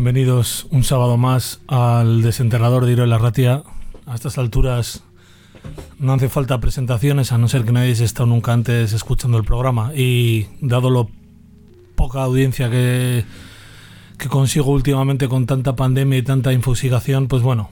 Bienvenidos un sábado más al Desenterrador de Irola Ratia. A estas alturas no hace falta presentaciones, a no ser que nadie haya estado nunca antes escuchando el programa. Y dado lo poca audiencia que consigo últimamente con tanta pandemia y tanta infusigación, pues bueno,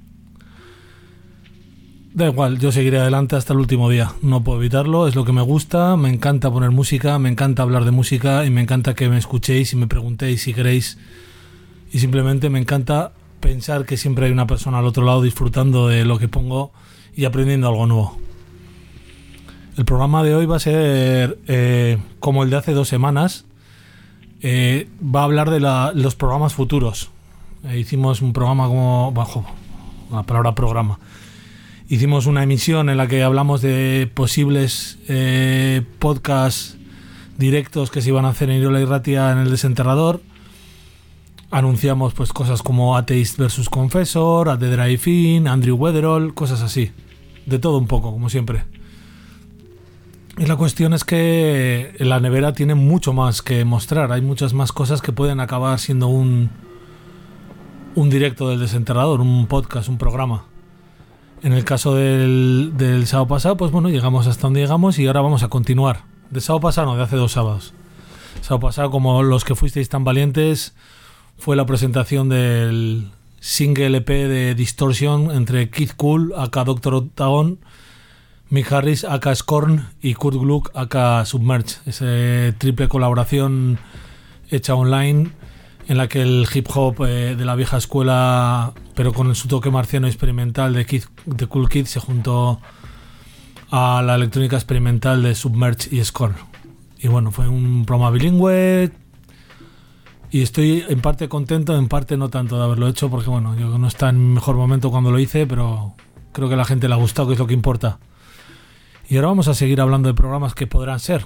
da igual, yo seguiré adelante hasta el último día. No puedo evitarlo, es lo que me gusta. Me encanta poner música, me encanta hablar de música y me encanta que me escuchéis y me preguntéis si queréis. Y simplemente me encanta pensar que siempre hay una persona al otro lado disfrutando de lo que pongo y aprendiendo algo nuevo. El programa de hoy va a ser como el de hace 2 semanas. Va a hablar de los programas futuros. Hicimos un programa como... bajo la palabra programa. Hicimos una emisión en la que hablamos de posibles podcasts directos que se iban a hacer en Irola Ratia en el Desenterrador. Anunciamos pues cosas como Atheist vs Confessor, At the Drive-In, Andrew Weatherall, cosas así. De todo un poco, como siempre. Y la cuestión es que la nevera tiene mucho más que mostrar. Hay muchas más cosas que pueden acabar siendo un directo del Desenterrador, un podcast, un programa. En el caso del sábado pasado, pues bueno, llegamos hasta donde llegamos y ahora vamos a continuar. De sábado pasado no, de hace 2 sábados. Sábado pasado, como los que fuisteis tan valientes, fue la presentación del single EP de Distortion entre Keith Cool, aka Doctor Octagon, Mick Harris, aka Scorn, y Kurt Gluck, aka Submerge. Esa triple colaboración hecha online en la que el hip hop de la vieja escuela, pero con su toque marciano experimental de Cool Kid, se juntó a la electrónica experimental de Submerge y Scorn. Y bueno, fue un programa bilingüe. Y estoy en parte contento, en parte no tanto de haberlo hecho, porque bueno, yo no estaba en mi mejor momento cuando lo hice, pero creo que a la gente le ha gustado, que es lo que importa. Y ahora vamos a seguir hablando de programas que podrán ser.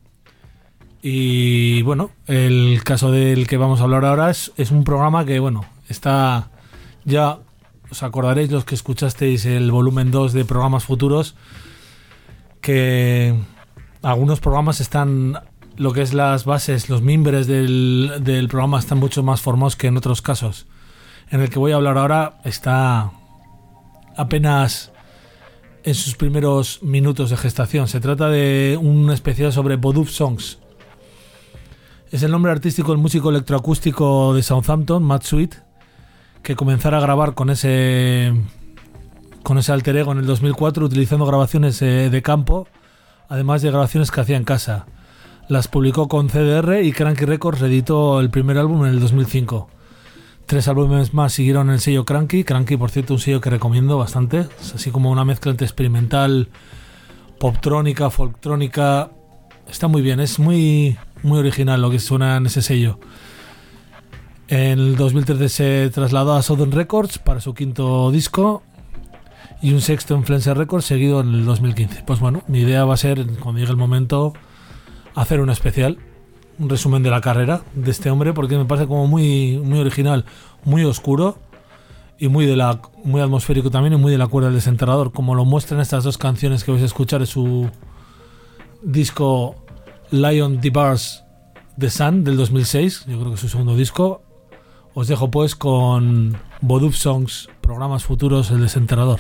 Y bueno, el caso del que vamos a hablar ahora es un programa que, bueno, está ya, os acordaréis los que escuchasteis el volumen 2 de programas futuros, que algunos programas están... Lo que es las bases, los mimbres del programa están mucho más formados que en otros casos. En el que voy a hablar ahora está apenas en sus primeros minutos de gestación. Se trata de un especial sobre Voodoo Songs. Es el nombre artístico del músico electroacústico de Southampton, Matt Sweet, que comenzara a grabar con ese alter ego en el 2004 utilizando grabaciones de campo, además de grabaciones que hacía en casa. Las publicó con CDR y Cranky Records reeditó el primer álbum en el 2005. 3 álbumes más siguieron el sello Cranky. Cranky, por cierto, un sello que recomiendo bastante. Es así como una mezcla entre experimental, poptrónica, folktrónica. Está muy bien, es muy, muy original lo que suena en ese sello. En el 2013 se trasladó a Southern Records para su 5º disco y un 6º en Flenser Records, seguido en el 2015. Pues bueno, mi idea va a ser, cuando llegue el momento, hacer un especial, un resumen de la carrera de este hombre, porque me parece como muy, muy original, muy oscuro y muy atmosférico también, y muy de la cuerda del Desenterrador, como lo muestran estas 2 canciones que vais a escuchar en su disco Lion Devours the Sun del 2006, yo creo que es su 2º disco. Os dejo pues con Voodoo Songs, programas futuros, el Desenterrador.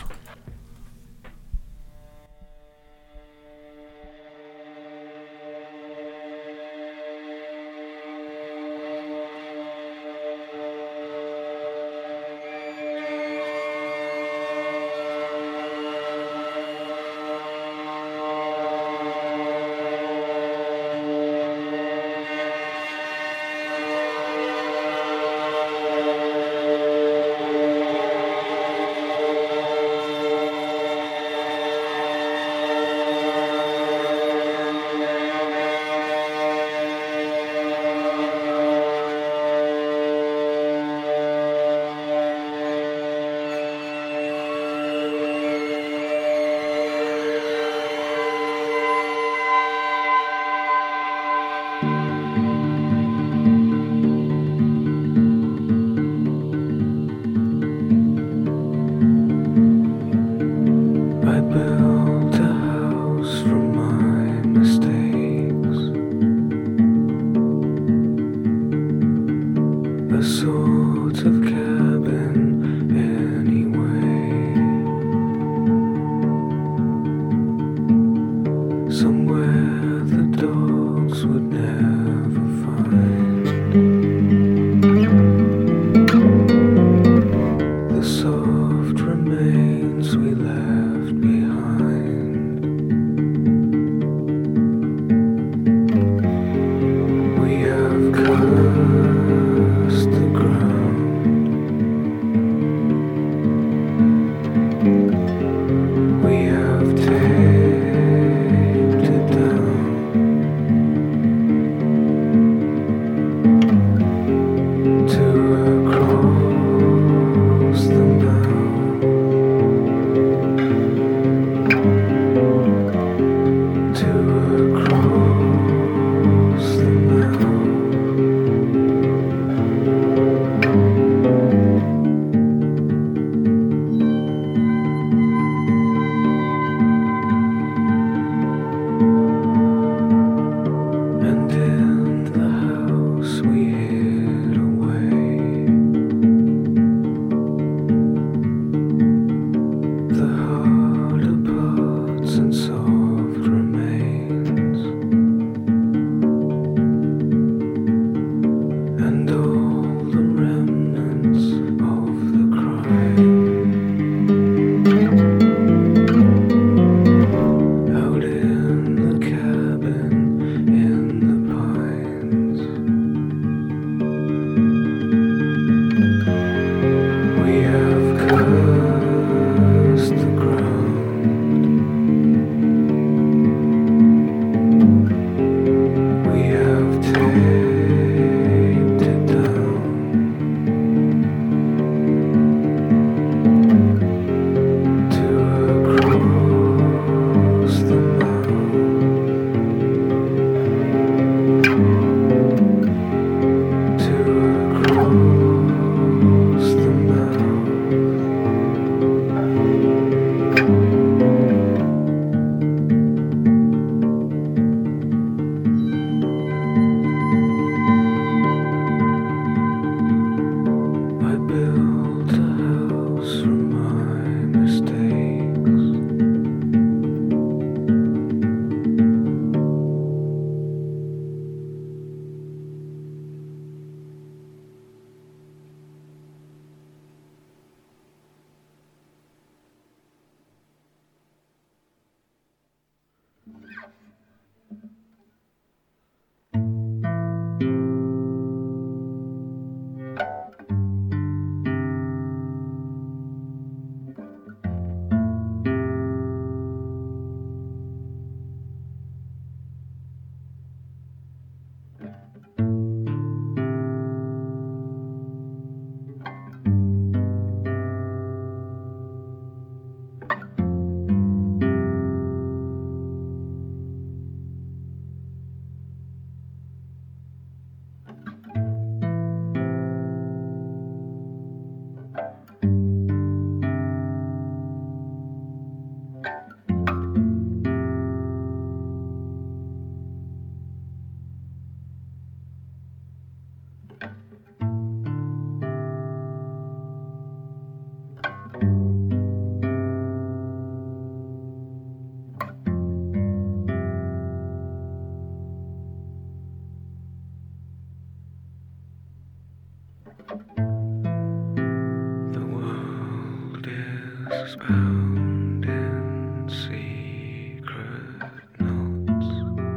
bound in secret knots.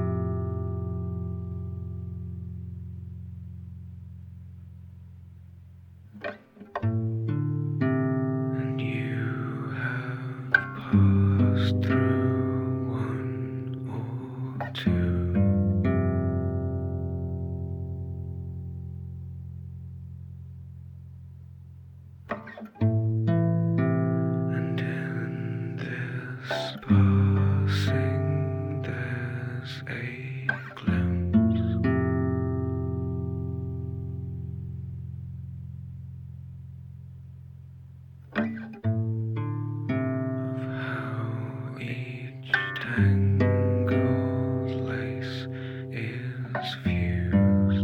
And you have passed through one or two. And in this passing there's a glimpse of how each tangled lace is fused.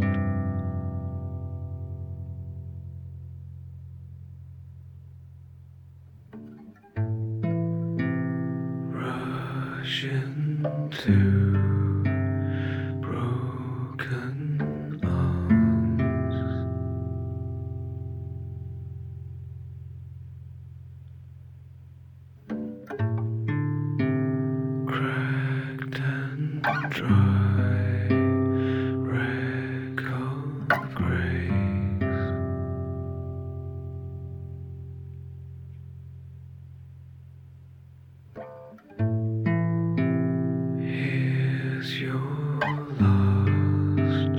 Rush into broken arms. Cracked and dry wreck of grace. Here's your last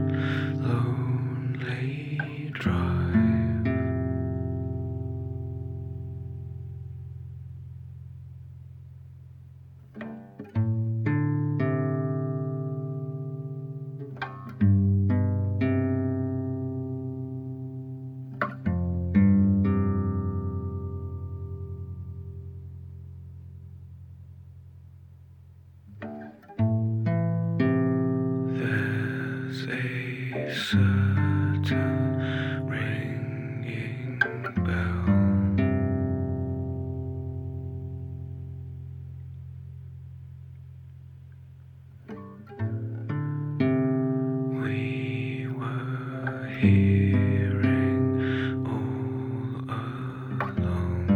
lonely drive. There's a certain ringing bell. We were hearing all along.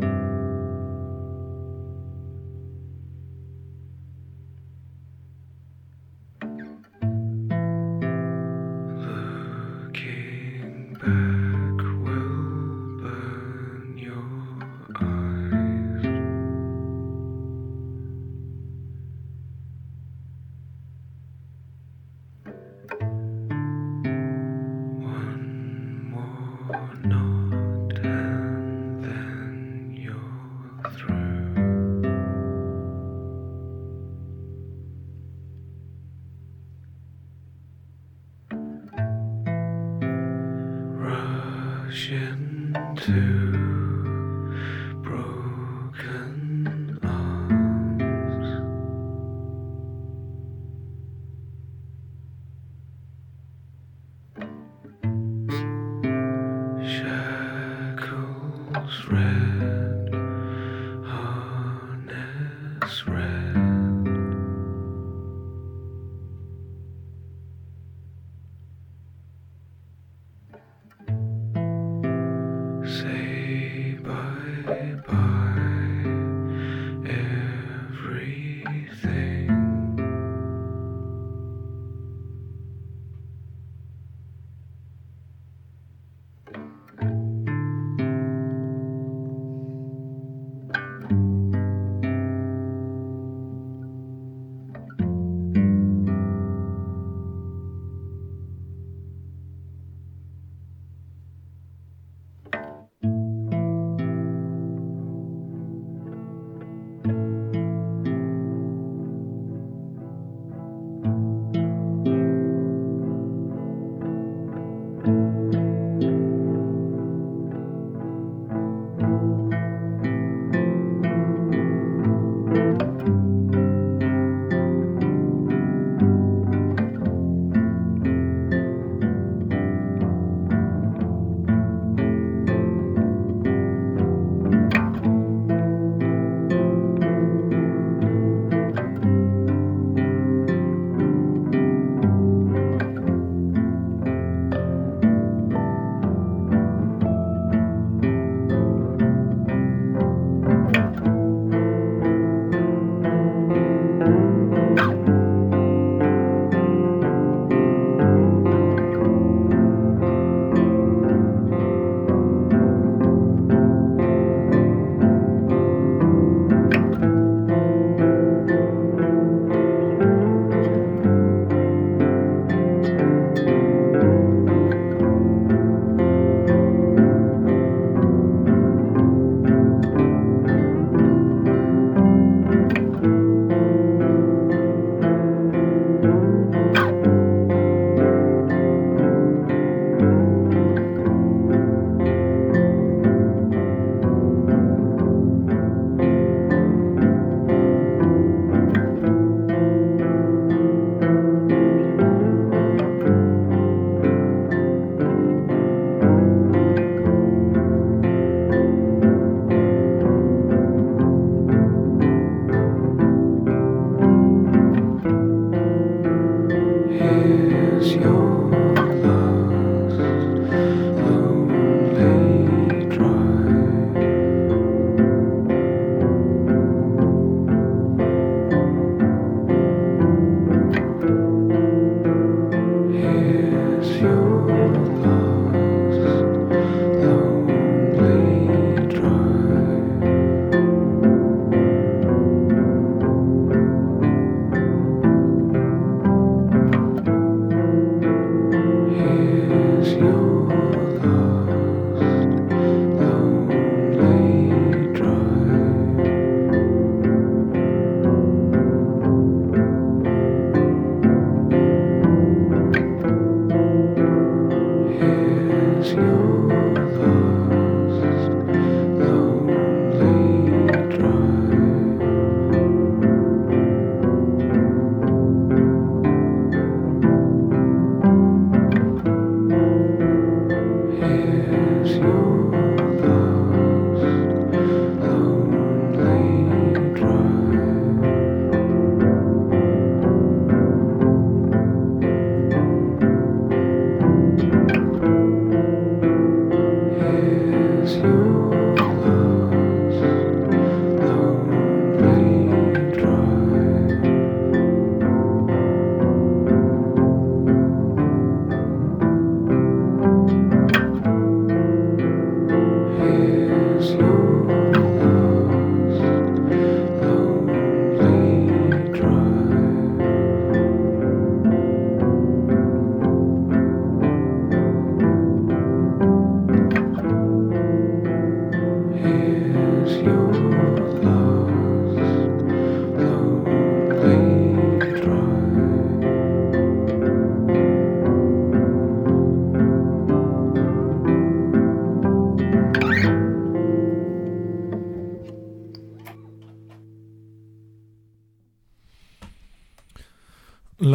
Looking back will burn your eyes. One more knot and then you're through. Rush into broken arms. Shackles red, harness red. Say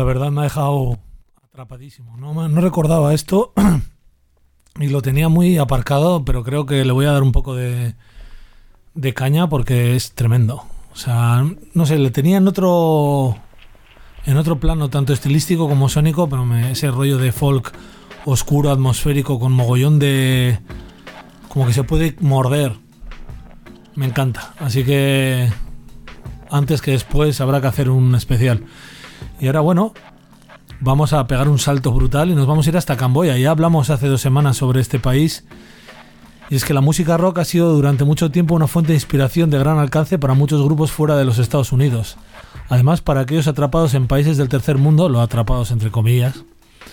la verdad me ha dejado atrapadísimo. No recordaba esto y lo tenía muy aparcado, pero creo que le voy a dar un poco de caña porque es tremendo. O sea, no sé, le tenía en otro plano, tanto estilístico como sónico, pero ese rollo de folk oscuro, atmosférico, con mogollón de... como que se puede morder. Me encanta. Así que antes que después habrá que hacer un especial. Y ahora, bueno, vamos a pegar un salto brutal y nos vamos a ir hasta Camboya. Ya hablamos hace 2 semanas sobre este país. Y es que la música rock ha sido durante mucho tiempo una fuente de inspiración de gran alcance para muchos grupos fuera de los Estados Unidos. Además, para aquellos atrapados en países del tercer mundo, lo atrapados entre comillas,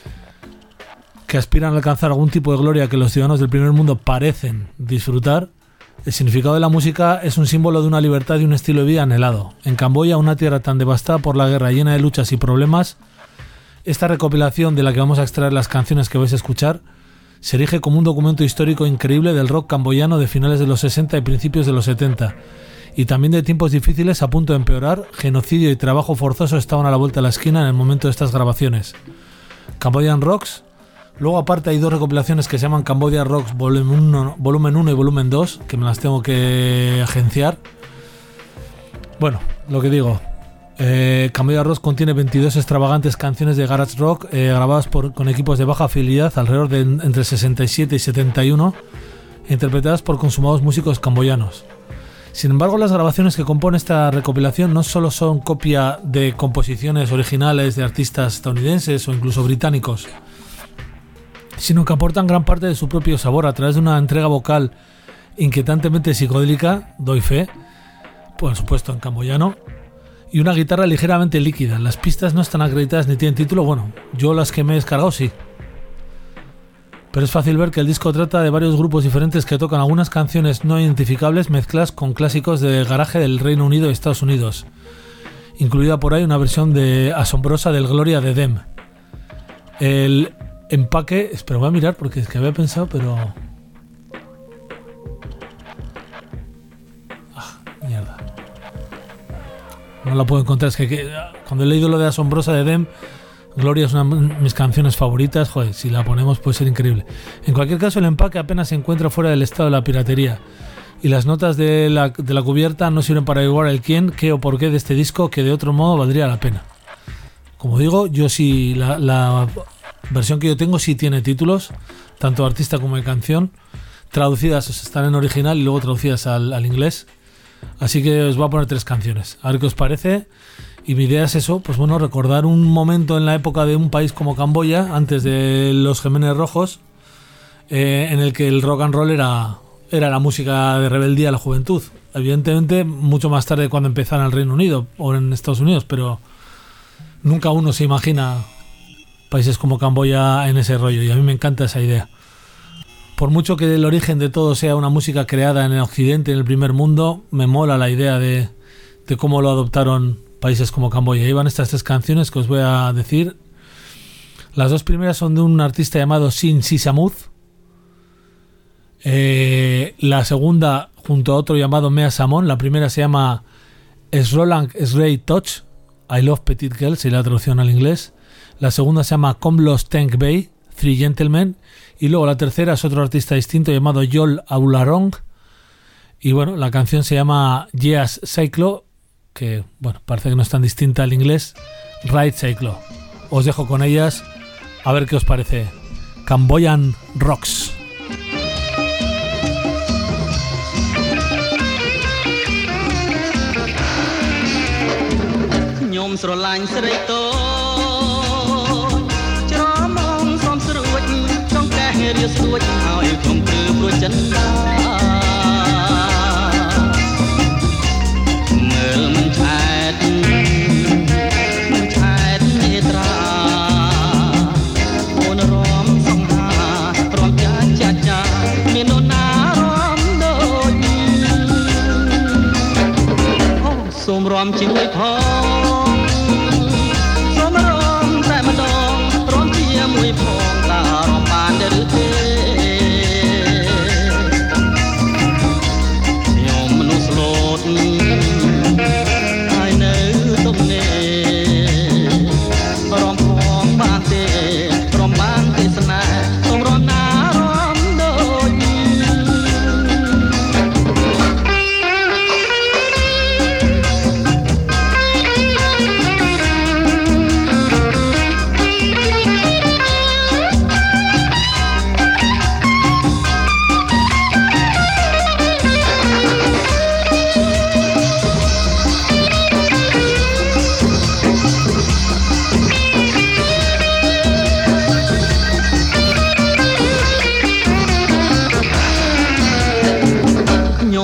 que aspiran a alcanzar algún tipo de gloria que los ciudadanos del primer mundo parecen disfrutar, el significado de la música es un símbolo de una libertad y un estilo de vida anhelado. En Camboya, una tierra tan devastada por la guerra, llena de luchas y problemas, esta recopilación de la que vamos a extraer las canciones que vais a escuchar se erige como un documento histórico increíble del rock camboyano de finales de los 60 y principios de los 70, y también de tiempos difíciles a punto de empeorar. Genocidio y trabajo forzoso estaban a la vuelta de la esquina en el momento de estas grabaciones. Cambodian Rocks. Luego aparte hay 2 recopilaciones que se llaman Cambodia Rocks Volumen 1 y Volumen 2, que me las tengo que agenciar. Bueno, lo que digo, Cambodia Rocks contiene 22 extravagantes canciones de garage rock grabadas con equipos de baja fidelidad alrededor de entre 67 y 71, interpretadas por consumados músicos camboyanos. Sin embargo, las grabaciones que compone esta recopilación no solo son copia de composiciones originales de artistas estadounidenses o incluso británicos, sino que aportan gran parte de su propio sabor a través de una entrega vocal inquietantemente psicodélica, doy fe, por supuesto en camboyano, y una guitarra ligeramente líquida. Las pistas no están acreditadas ni tienen título. Bueno, yo las que me he descargado sí. Pero es fácil ver que el disco trata de varios grupos diferentes que tocan algunas canciones no identificables mezcladas con clásicos de garaje del Reino Unido y Estados Unidos, incluida por ahí una versión asombrosa del Gloria de Them. El empaque... Espera, voy a mirar porque es que había pensado, pero... mierda. No la puedo encontrar. Es que cuando he leído lo de asombrosa de Them, Gloria es una de mis canciones favoritas. Joder, si la ponemos puede ser increíble. En cualquier caso, el empaque apenas se encuentra fuera del estado de la piratería, y las notas de la cubierta no sirven para averiguar el quién, qué o por qué de este disco, que de otro modo valdría la pena. Como digo, yo sí, la versión que yo tengo sí tiene títulos, tanto de artista como de canción, traducidas, están en original y luego traducidas al inglés. Así que os voy a poner 3 canciones, a ver qué os parece. Y mi idea es eso, pues bueno, recordar un momento en la época de un país como Camboya, antes de los Gemenes Rojos, en el que el rock and roll era la música de rebeldía de la juventud. Evidentemente, mucho más tarde cuando empezara en el Reino Unido o en Estados Unidos, pero nunca uno se imagina países como Camboya en ese rollo, y a mí me encanta esa idea. Por mucho que el origen de todo sea una música creada en el occidente, en el primer mundo, me mola la idea de cómo lo adoptaron países como Camboya. Ahí van estas 3 canciones que os voy a decir. Las 2 primeras son de un artista llamado Sin Sisamuth. La segunda junto a otro llamado Mea Samon. La primera se llama Srolang Srei Touch, I Love Petite Girls, y la traducción al inglés. La segunda se llama Komlos Tank Bay, Three Gentlemen. Y luego la tercera es otro artista distinto llamado Yol Aularong. Y bueno, la canción se llama Yeas Cyclo, que bueno, parece que no es tan distinta al inglés. Ride Cyclo. Os dejo con ellas, a ver qué os parece. Camboyan Rocks. I know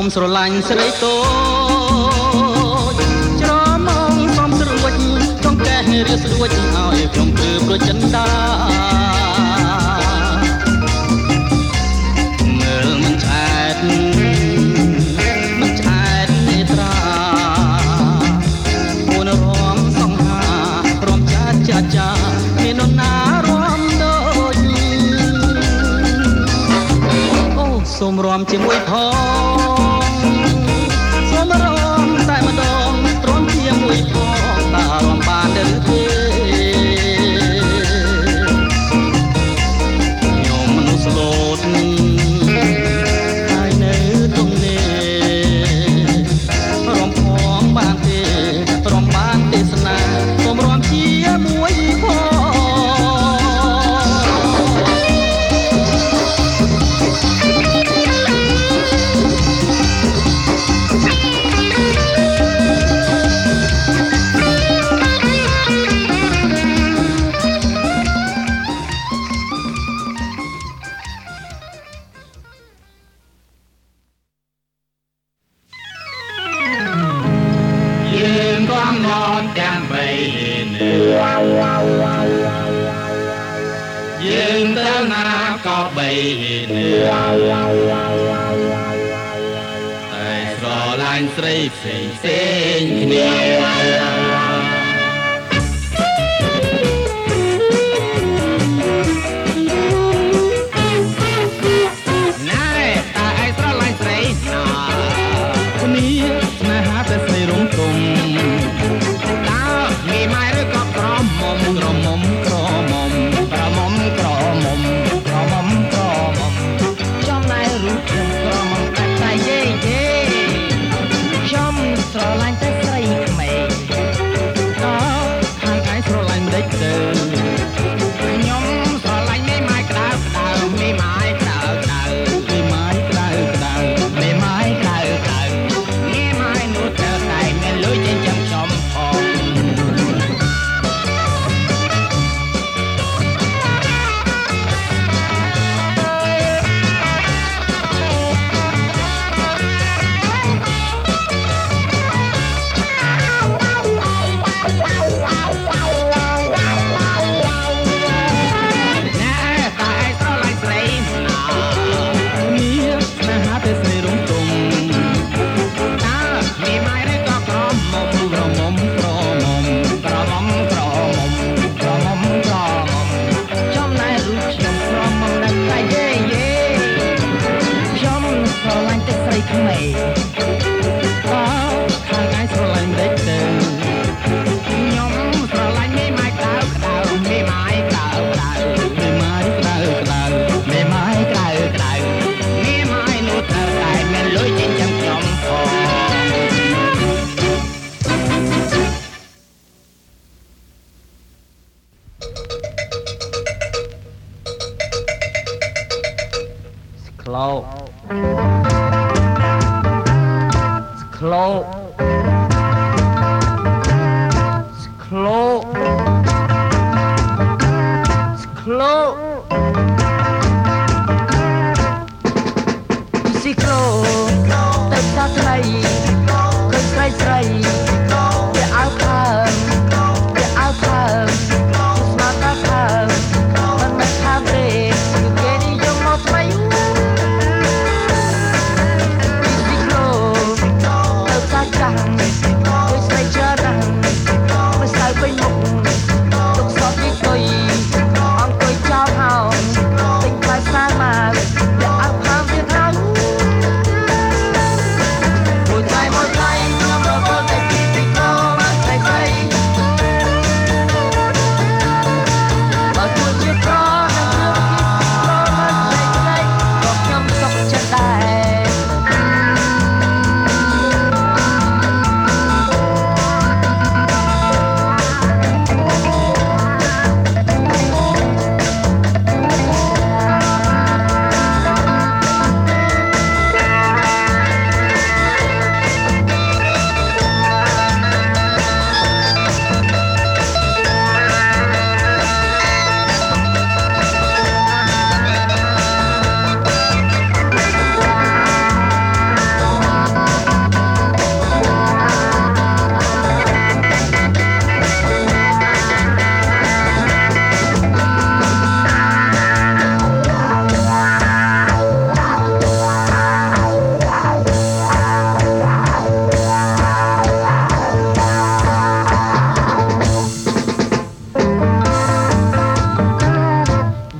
ស្រឡាញ់ស្រីតូចច្រមុំសំស្រួចចង់កែរៀបស្រួចឲ្យខ្ញុំគឺប្រចិនដាមើលមិនឆ្អែតនេត្រាអូនរំសង្ហារំចាមាននរណារំដូចអូសូមរំជាមួយផងសូមរំតែម្ដងទ្រាំជាមួយផងតើរំបានឬទេខ្ញុំមនុស្សស្លូតហើយនៅទំនេររំផងបានទេរំបានទេសនាសូមរំជាមួយផងយើងទៅណាក៏បីតែស្រឡាញ់ស្រីផ្សេងគ្នាអង្គុយចោលហោ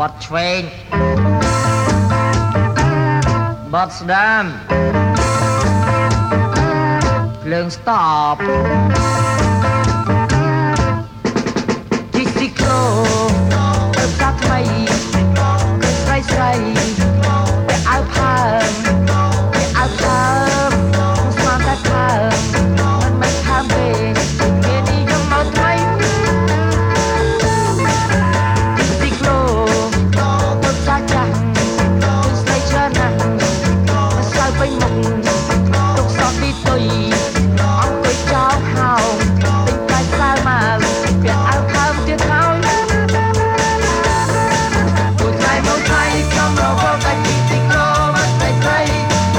បត់ឆ្វេងបត់ស្ដាំភ្លើងស្តប់ជីស៊ីក្រូទៅកាត់ថ្មីគឺស្រីស្រីតែអើផើមតែអើផើមស្មានតែផើមមិនផើមទេគេនិយមមកថ្មីជីស៊ីក្រូទៅចាស់ចាស់គឺស្រីច្រើនណាស់មិនស្គាល់ពេញមុខទុកសក់ទីទុយអង្គុយចោលហោពេញកាយសើមកពាក់អាវខើមទៀតហើយពួកថ្ងៃមកថ្ងៃកំរវល់តែជីទីក្រូមកស្រីស្រី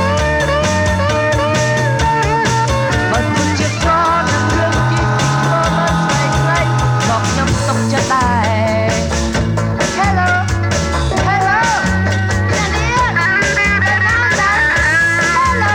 បើគុណជាស្រនឹងរឿងជីទីក្រូមកស្រីស្រីบอกខ្ញុំទុកចិត្តដែរ Hello Hello អ្នកនាងHello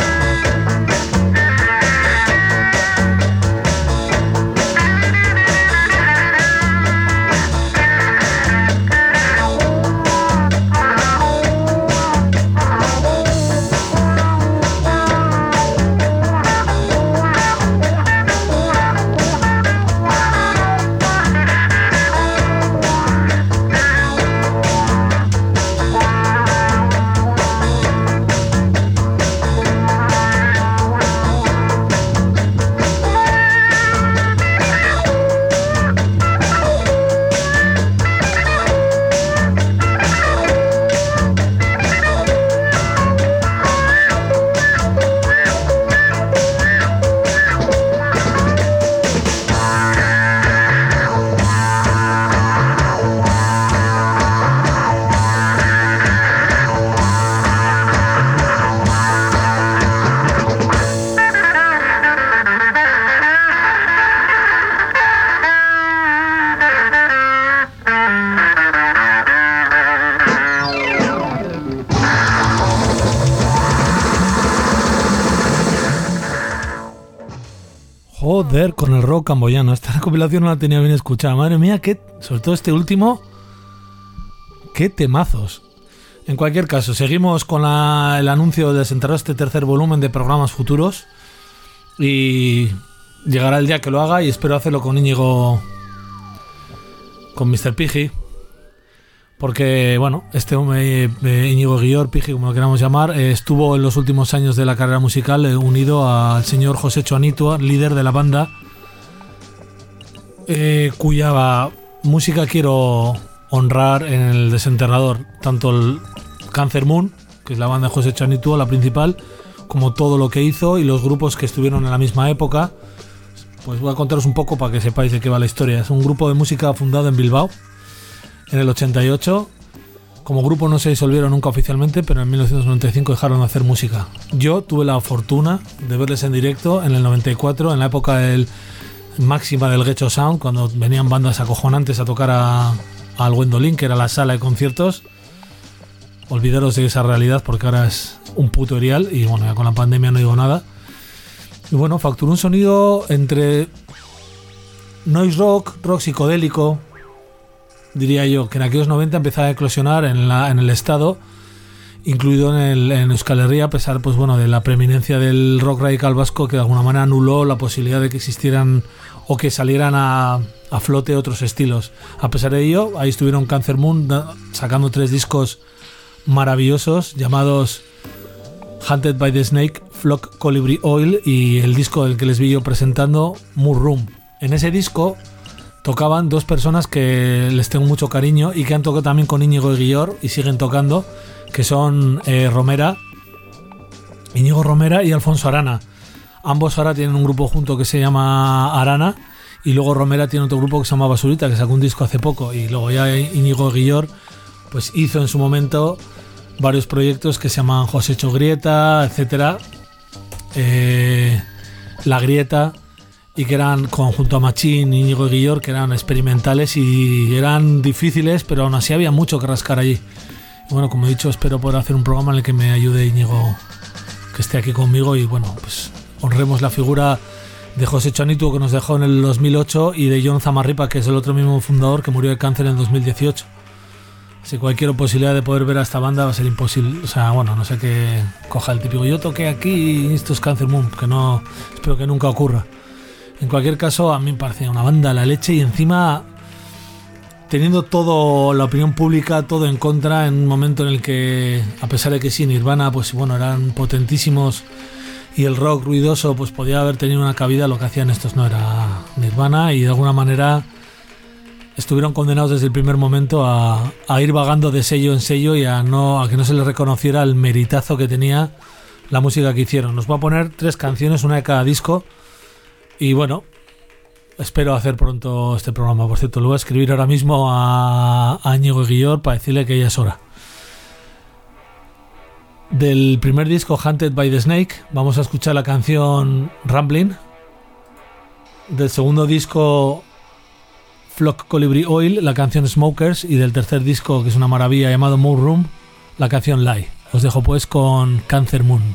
Joder, con el rock camboyano. Esta recopilación no la tenía bien escuchada. Madre mía, sobre todo este último, qué temazos. En cualquier caso, seguimos con el anuncio de desenterrar este tercer volumen de programas futuros. Y llegará el día que lo haga y espero hacerlo con Íñigo, con Mr. Pigi. Porque, bueno, este hombre, Íñigo Guillor, Pigi, como lo queramos llamar, estuvo en los últimos años de la carrera musical unido al señor José Choanitua, líder de la banda, cuya música quiero honrar en el desenterrador. Tanto el Cancer Moon, que es la banda de José Choanitua, la principal, como todo lo que hizo y los grupos que estuvieron en la misma época. Pues voy a contaros un poco para que sepáis de qué va la historia. Es un grupo de música fundado en Bilbao en el 88. Como grupo no se disolvieron nunca oficialmente, pero en 1995 dejaron de hacer música. Yo tuve la fortuna de verles en directo en el 94, en la época máxima del Ghetto Sound, cuando venían bandas acojonantes a tocar al Gwendolyn, que era la sala de conciertos. Olvidaros de esa realidad porque ahora es un puto erial y bueno, ya con la pandemia no digo nada. Y bueno, facturó un sonido entre noise rock, rock psicodélico, diría yo, que en aquellos 90 empezaba a eclosionar en el estado, incluido en Euskal Herria, a pesar pues bueno de la preeminencia del rock radical vasco, que de alguna manera anuló la posibilidad de que existieran o que salieran a flote otros estilos. A pesar de ello, ahí estuvieron Cancer Moon sacando 3 discos maravillosos llamados Hunted by the Snake, Flock Colibri Oil y el disco del que les vi yo presentando, Moor Room. En ese disco tocaban 2 personas que les tengo mucho cariño y que han tocado también con Íñigo Guillor y siguen tocando, que son Íñigo Romera y Alfonso Arana. Ambos ahora tienen un grupo junto que se llama Arana y luego Romera tiene otro grupo que se llama Basurita, que sacó un disco hace poco, y luego ya Íñigo Guillor pues hizo en su momento varios proyectos que se llaman Josecho Grieta, etcétera, La Grieta, y que eran junto a Machín y Íñigo Guillor, que eran experimentales y eran difíciles, pero aún así había mucho que rascar allí. Y bueno, como he dicho, espero poder hacer un programa en el que me ayude Íñigo, que esté aquí conmigo, y bueno, pues honremos la figura de José Choanitua, que nos dejó en el 2008, y de John Zamarripa, que es el otro mismo fundador, que murió de cáncer en el 2018. Si cualquier posibilidad de poder ver a esta banda va a ser imposible. O sea, bueno, no sé qué coja el típico. Yo toqué aquí y esto es Cancer Moon, que no, espero que nunca ocurra. En cualquier caso, a mí me parecía una banda a la leche y encima teniendo todo, la opinión pública, todo en contra en un momento en el que, a pesar de que sí, Nirvana, pues bueno, eran potentísimos y el rock ruidoso pues podía haber tenido una cabida, lo que hacían estos no era Nirvana y de alguna manera estuvieron condenados desde el primer momento a ir vagando de sello en sello y a que no se les reconociera el meritazo que tenía la música que hicieron. Nos va a poner 3 canciones, una de cada disco, y bueno, espero hacer pronto este programa. Por cierto, le voy a escribir ahora mismo a Íñigo Guillor para decirle que ya es hora. Del primer disco, Hunted by the Snake, vamos a escuchar la canción Rambling. Del segundo disco, Flock Colibri Oil, la canción Smokers, y del tercer disco, que es una maravilla, llamado More Room, la canción Lie. Os dejo pues con Cancer Moon.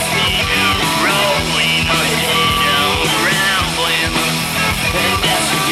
Rolling my head, I'm rambling, and that's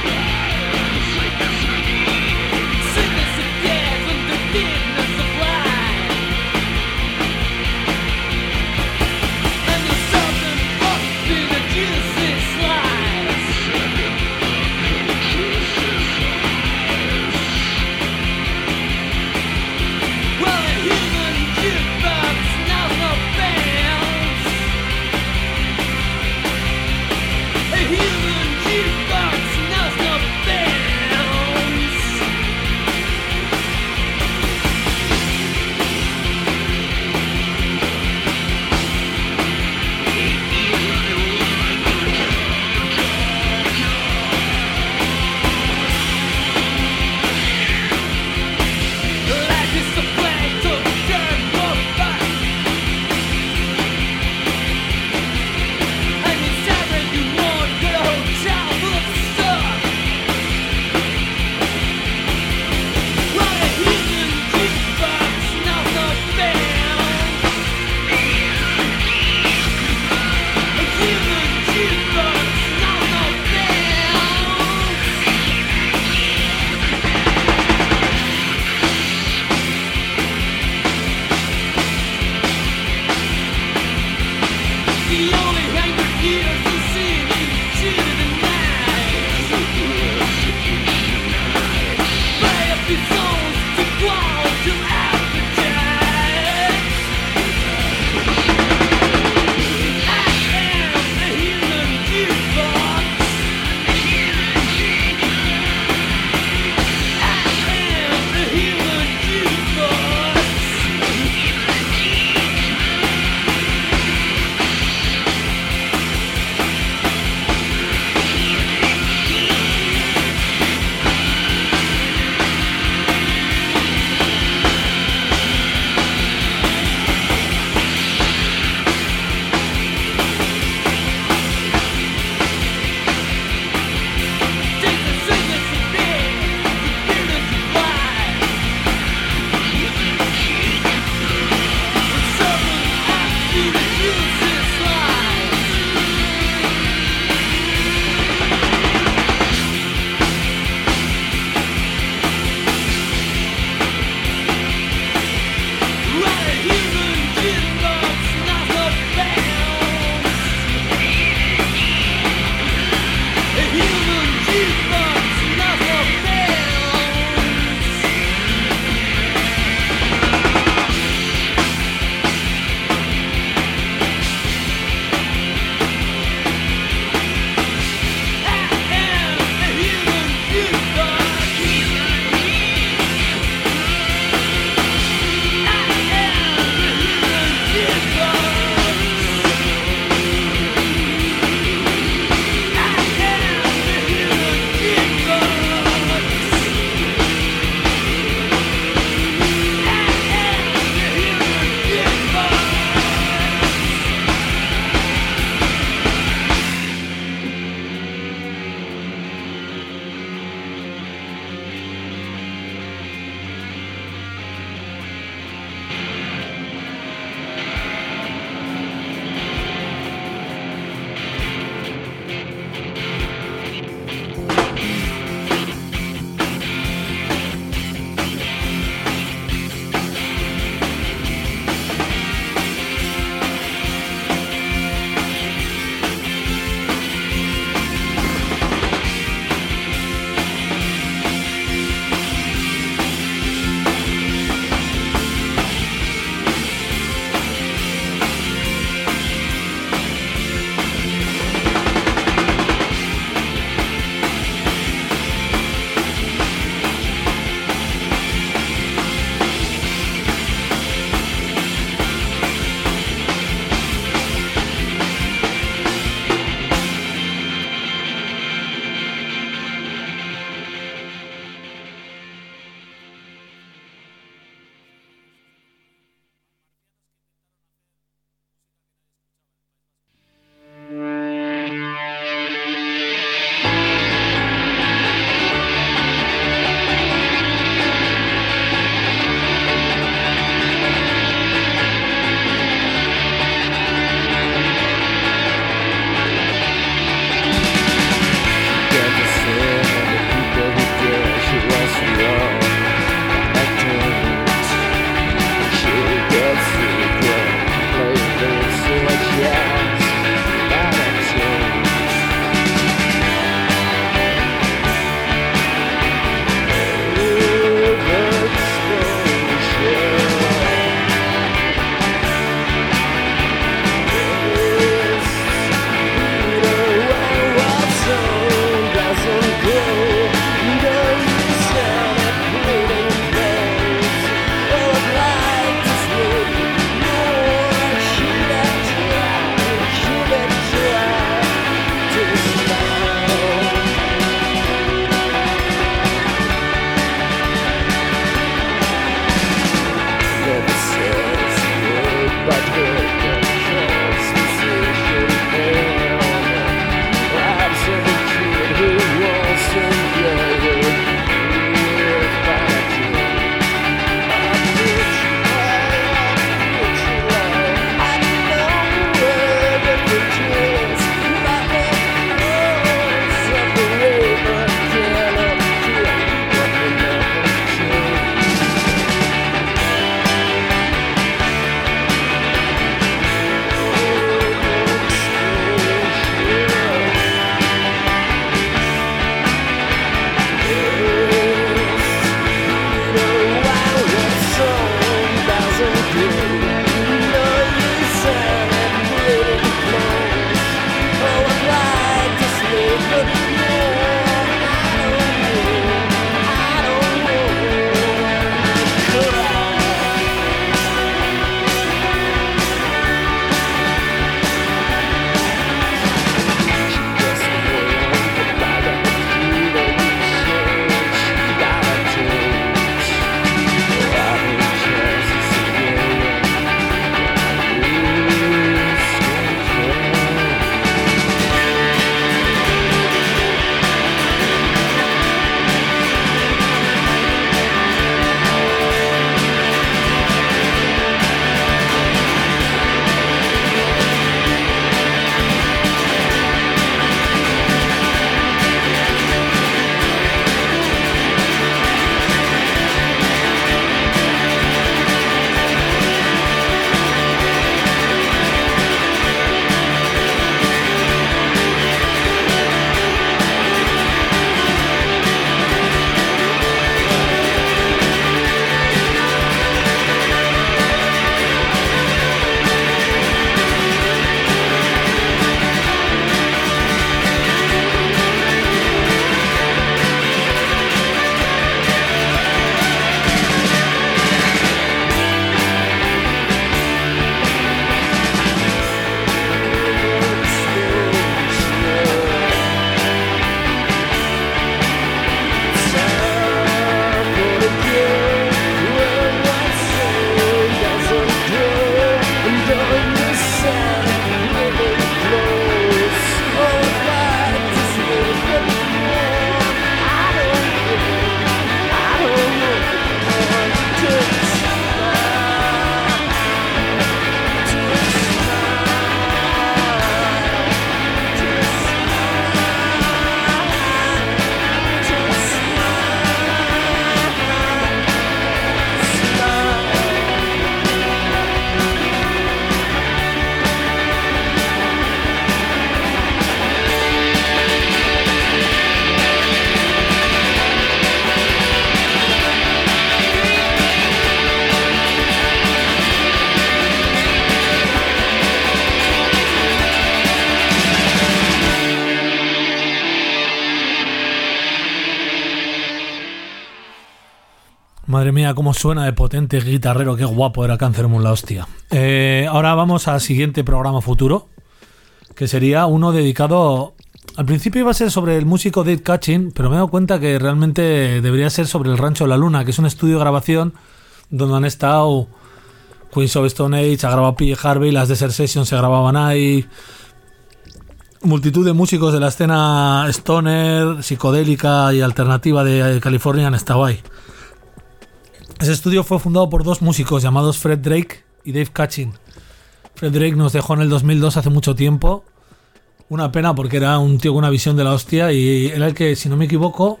Madre mía, cómo suena de potente, guitarrero, qué guapo era Cancer Moon, la hostia. Ahora vamos al siguiente programa futuro, que sería uno dedicado... Al principio iba a ser sobre el músico Dave Catching, pero me he dado cuenta que realmente debería ser sobre el Rancho de la Luna, que es un estudio de grabación donde han estado Queens of Stone Age, ha grabado PJ Harvey, las Desert Sessions se grababan ahí, multitud de músicos de la escena stoner, psicodélica y alternativa de California han estado ahí. Ese estudio fue fundado por dos músicos llamados Fred Drake y Dave Catching. Fred Drake nos dejó en el 2002, hace mucho tiempo. Una pena porque era un tío con una visión de la hostia y era el que, si no me equivoco...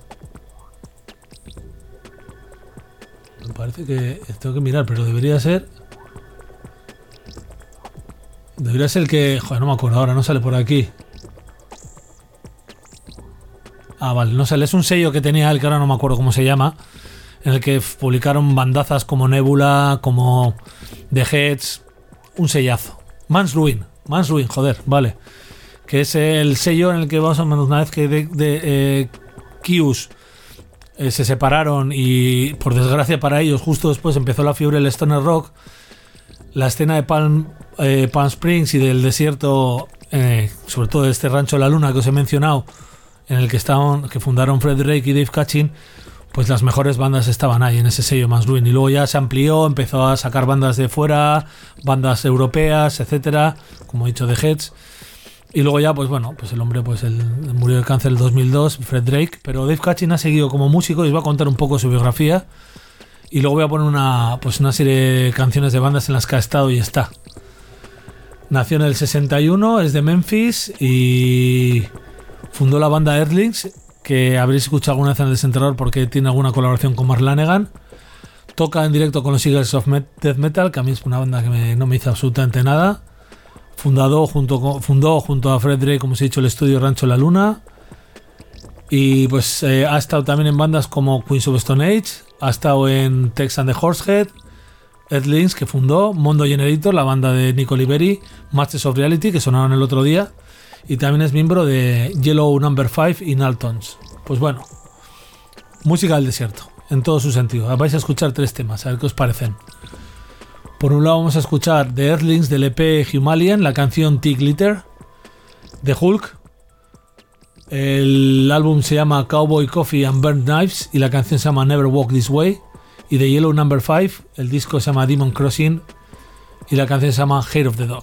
Me parece que... Tengo que mirar, pero debería ser... Debería ser el que... Joder, no me acuerdo ahora, no sale por aquí. Ah, vale, no sale. Es un sello que tenía él, que ahora no me acuerdo cómo se llama, en el que publicaron bandazas como Nebula, como The Heads... Un sellazo. Man's Ruin, joder, vale. Que es el sello en el que vamos a menos una vez que Kius se separaron y por desgracia para ellos justo después empezó la fiebre del stoner rock, la escena de Palm Springs y del desierto, sobre todo de este Rancho de la Luna que os he mencionado, en el que fundaron Fred Drake y Dave Catching, pues las mejores bandas estaban ahí en ese sello Man's Ruin, y luego ya se amplió, empezó a sacar bandas de fuera, bandas europeas, etcétera, como he dicho, The Heads. Y luego ya, pues bueno, pues el hombre murió de cáncer en el 2002, Fred Drake, pero Dave Catching ha seguido como músico y os voy a contar un poco su biografía. Y luego voy a poner una serie de canciones de bandas en las que ha estado y está. Nació en el 61, es de Memphis y fundó la banda Earthlings, que habréis escuchado alguna vez en el Desenterrador porque tiene alguna colaboración con Mark Lanegan. Toca en directo con los Eagles of Death Metal, que a mí es una banda que no me hizo absolutamente nada. Fundó junto a Fred Drake, como os he dicho, el estudio Rancho La Luna. Y pues ha estado también en bandas como Queens of Stone Age, ha estado en Tex and the Horsehead, Earthlings, que fundó, Mondo Generator, la banda de Nico Liberi, Masters of Reality, que sonaron el otro día, y también es miembro de Yellow No. 5 y Naltons. Pues bueno, música del desierto, en todo su sentido. Vais a escuchar 3 temas, a ver qué os parecen. Por un lado vamos a escuchar The Earthlings del EP Humalian, la canción Tea Glitter, de Hulk. El álbum se llama Cowboy Coffee and Burnt Knives y la canción se llama Never Walk This Way. Y de Yellow No. 5, el disco se llama Demon Crossing y la canción se llama Hair of the Dog.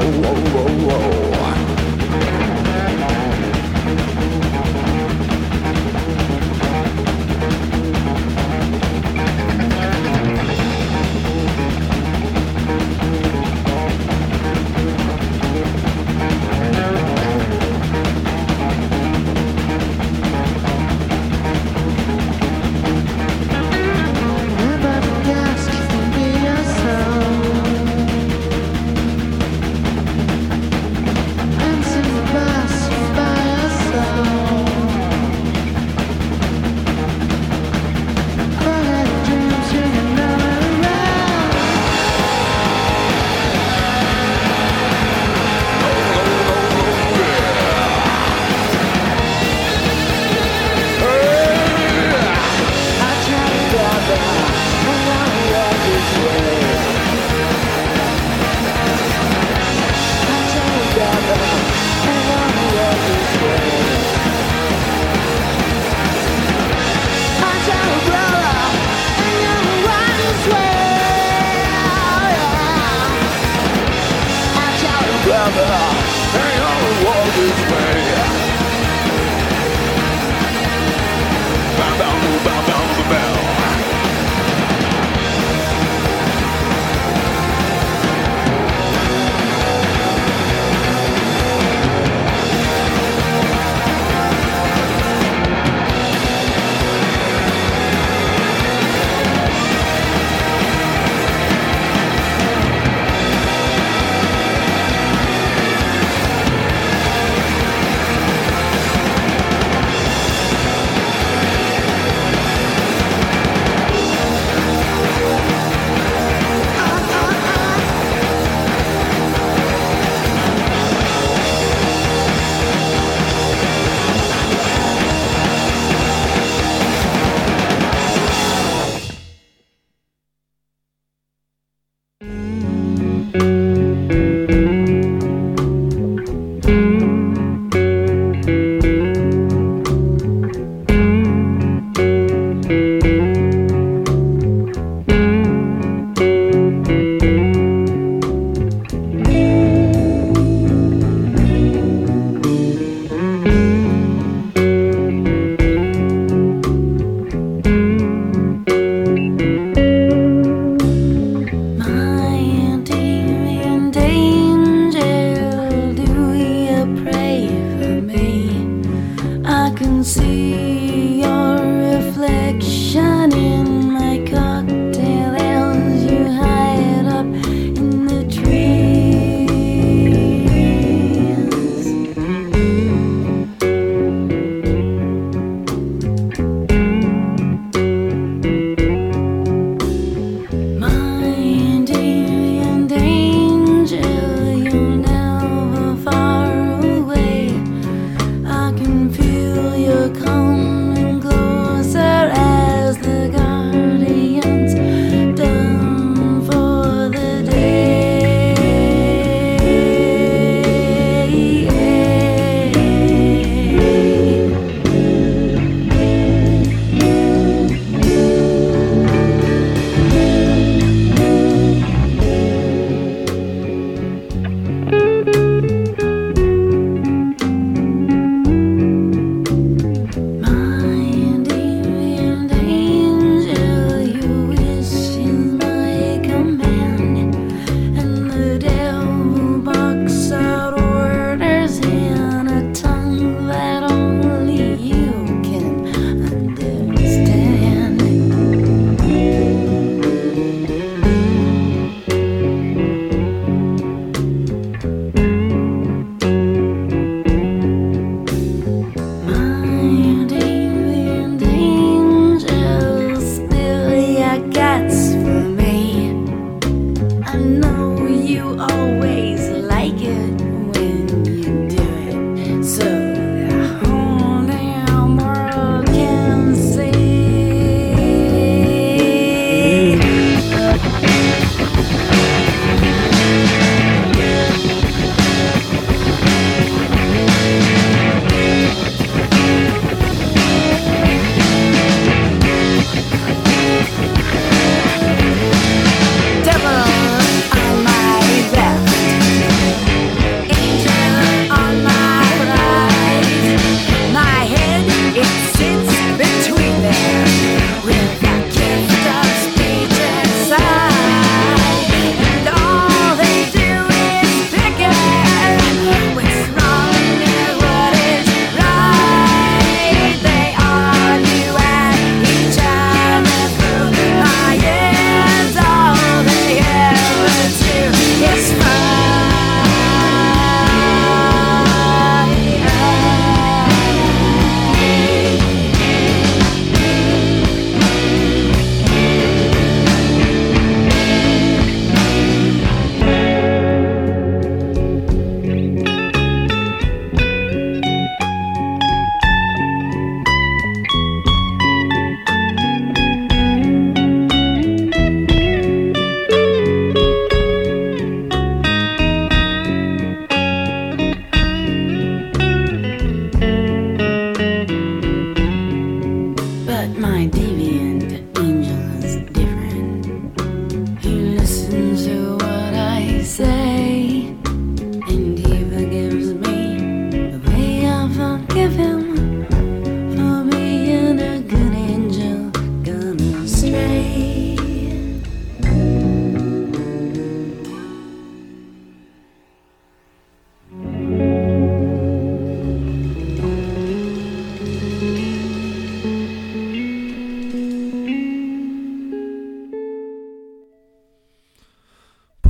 Come and glow.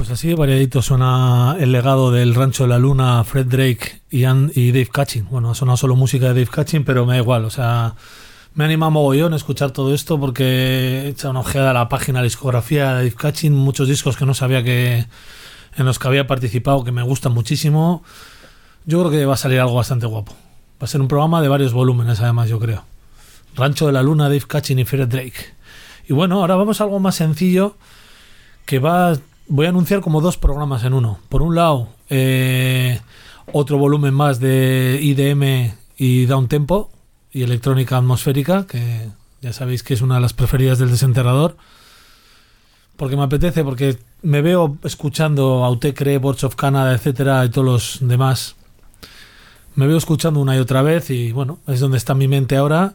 Pues así variadito suena el legado del Rancho de la Luna, Fred Drake y Dave Catching. Bueno, ha sonado solo música de Dave Catching, pero me da igual, o sea, me anima mogollón escuchar todo esto porque he echado una ojeada a la página, la discografía de Dave Catching, muchos discos que no sabía que en los que había participado, que me gustan muchísimo. Yo creo que va a salir algo bastante guapo. Va a ser un programa de varios volúmenes, además, yo creo. Rancho de la Luna, Dave Catching y Fred Drake. Y bueno, ahora vamos a algo más sencillo que voy a anunciar como dos programas en uno. Por un lado, otro volumen más de IDM y downtempo y electrónica atmosférica, que ya sabéis que es una de las preferidas del desenterrador. Porque me apetece, porque me veo escuchando Autechre, Boards of Canada, etcétera, y todos los demás. Me veo escuchando una y otra vez y bueno, es donde está mi mente ahora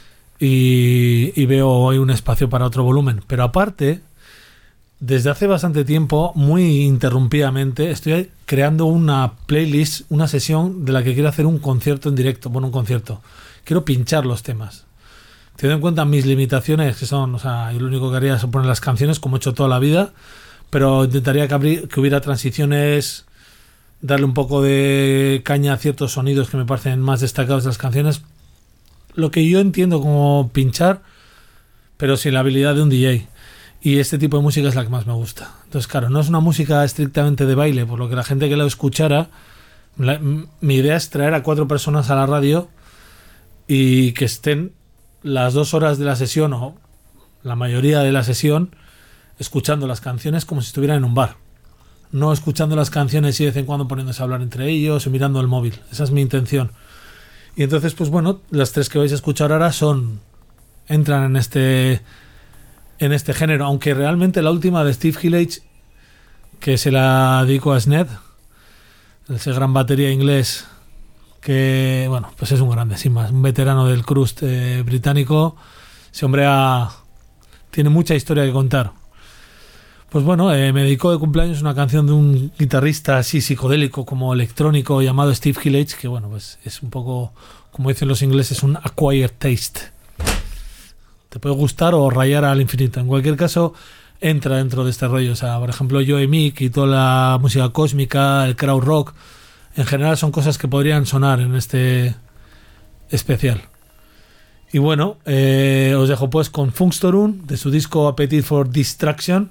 y veo hoy un espacio para otro volumen. Pero aparte, desde hace bastante tiempo, muy interrumpidamente, estoy creando una playlist, una sesión de la que quiero hacer un concierto en directo. Bueno, un concierto. Quiero pinchar los temas. Teniendo en cuenta mis limitaciones, que son, o sea, yo lo único que haría es poner las canciones, como he hecho toda la vida, pero intentaría que hubiera transiciones, darle un poco de caña a ciertos sonidos que me parecen más destacados de las canciones. Lo que yo entiendo como pinchar, pero sin la habilidad de un DJ. Y este tipo de música es la que más me gusta. Entonces, claro, no es una música estrictamente de baile, por lo que la gente que la escuchara, mi idea es traer a 4 personas a la radio y que estén las 2 horas de la sesión o la mayoría de la sesión escuchando las canciones como si estuvieran en un bar. No escuchando las canciones y de vez en cuando poniéndose a hablar entre ellos o mirando el móvil. Esa es mi intención. Y entonces, pues bueno, las 3 que vais a escuchar ahora entran en este género, aunque realmente la última de Steve Hillage, que se la dedico a Sned, ese gran batería inglés que, bueno, pues es un grande, sin más, un veterano del crust británico. Ese hombre tiene mucha historia que contar. Pues bueno, me dedicó de cumpleaños una canción de un guitarrista así psicodélico como electrónico llamado Steve Hillage, que bueno, pues es un poco, como dicen los ingleses, un acquired taste. Te puede gustar o rayar al infinito. En cualquier caso, entra dentro de este rollo. O sea, por ejemplo, Joe Meek y toda la música cósmica, el crowd rock, en general son cosas que podrían sonar en este especial. Y bueno, os dejo pues con Funkstorum, de su disco Appetite for Distraction,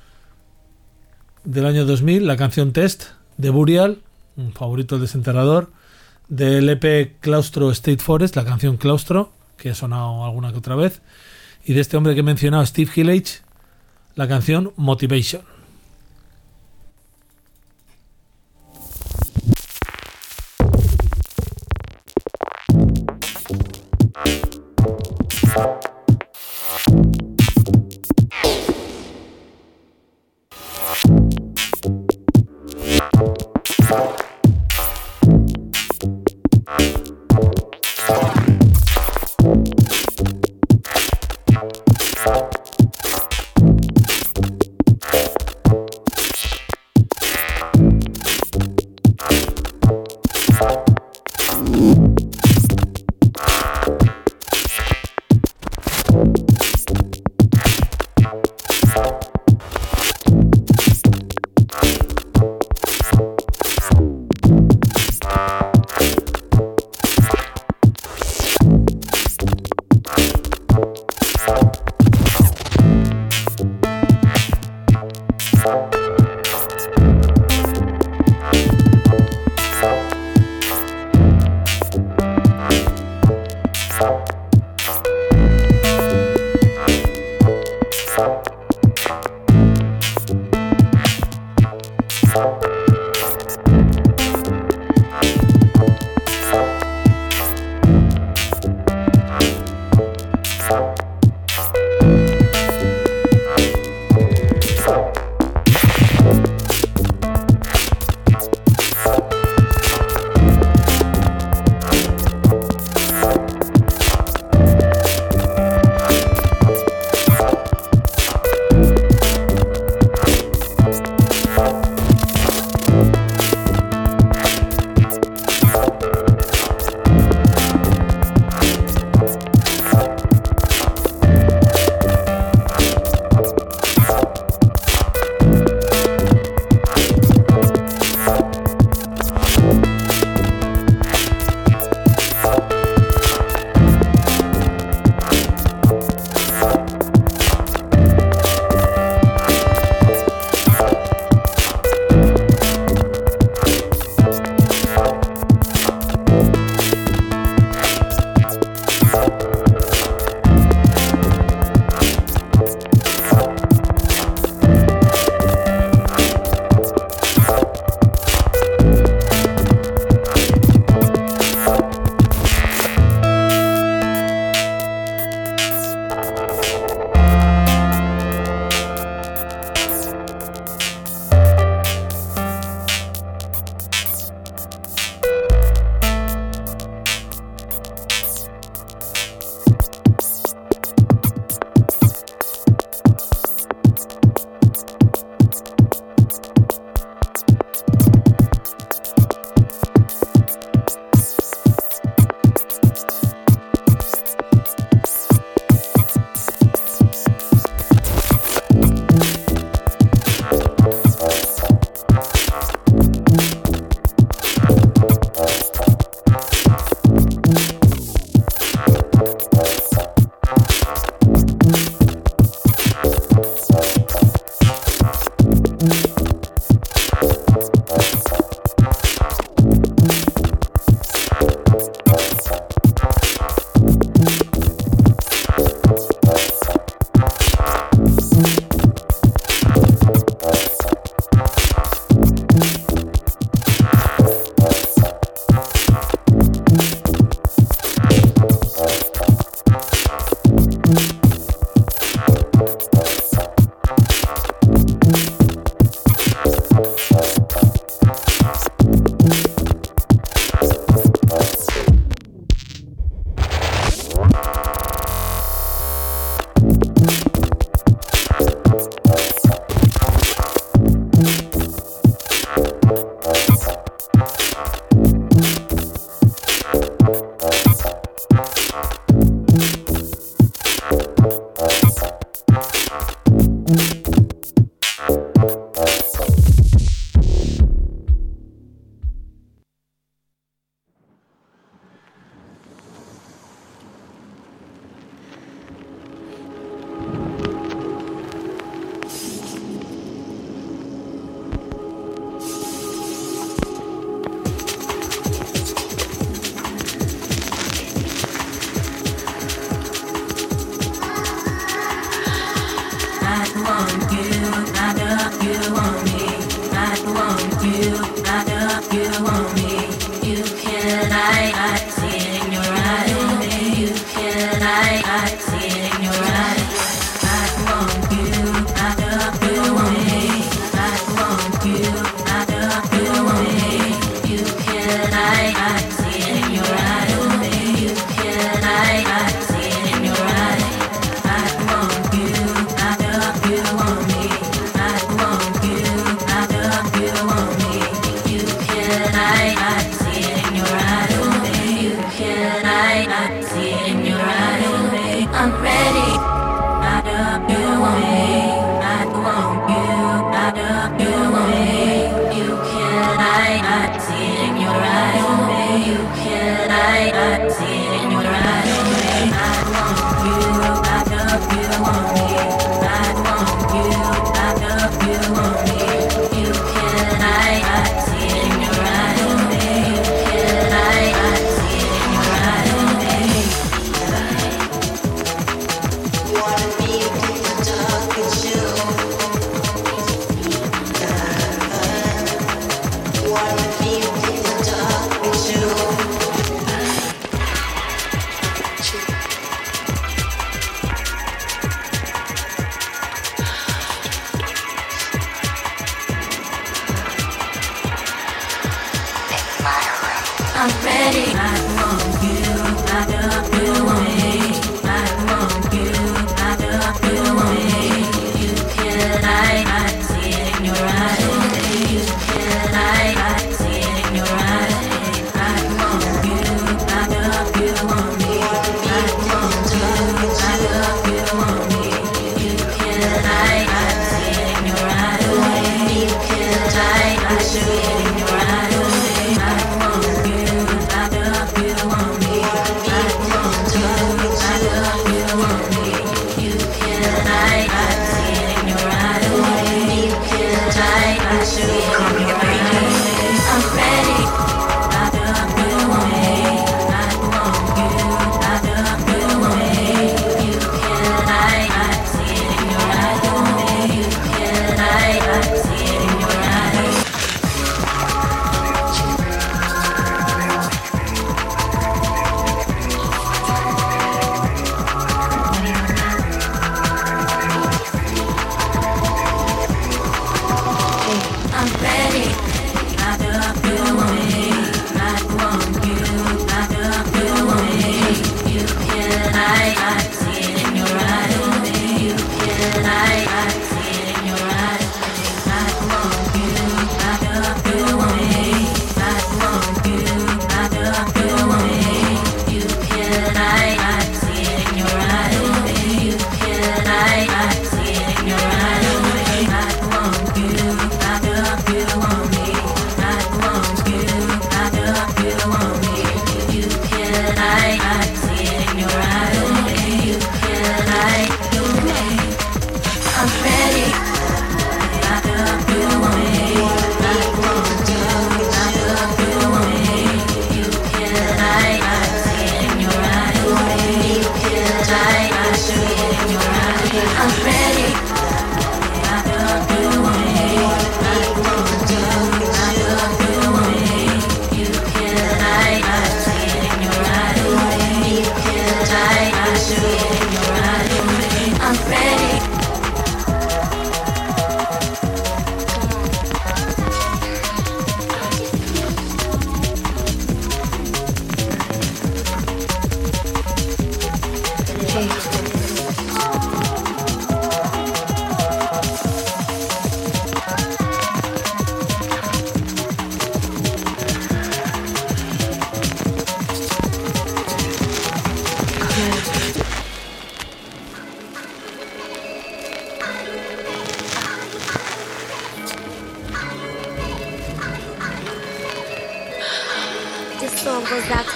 del año 2000, la canción Test, de Burial, un favorito del desenterrador, del EP Claustro State Forest, la canción Claustro, que ha sonado alguna que otra vez, y de este hombre que he mencionado, Steve Hillage, la canción Motivation.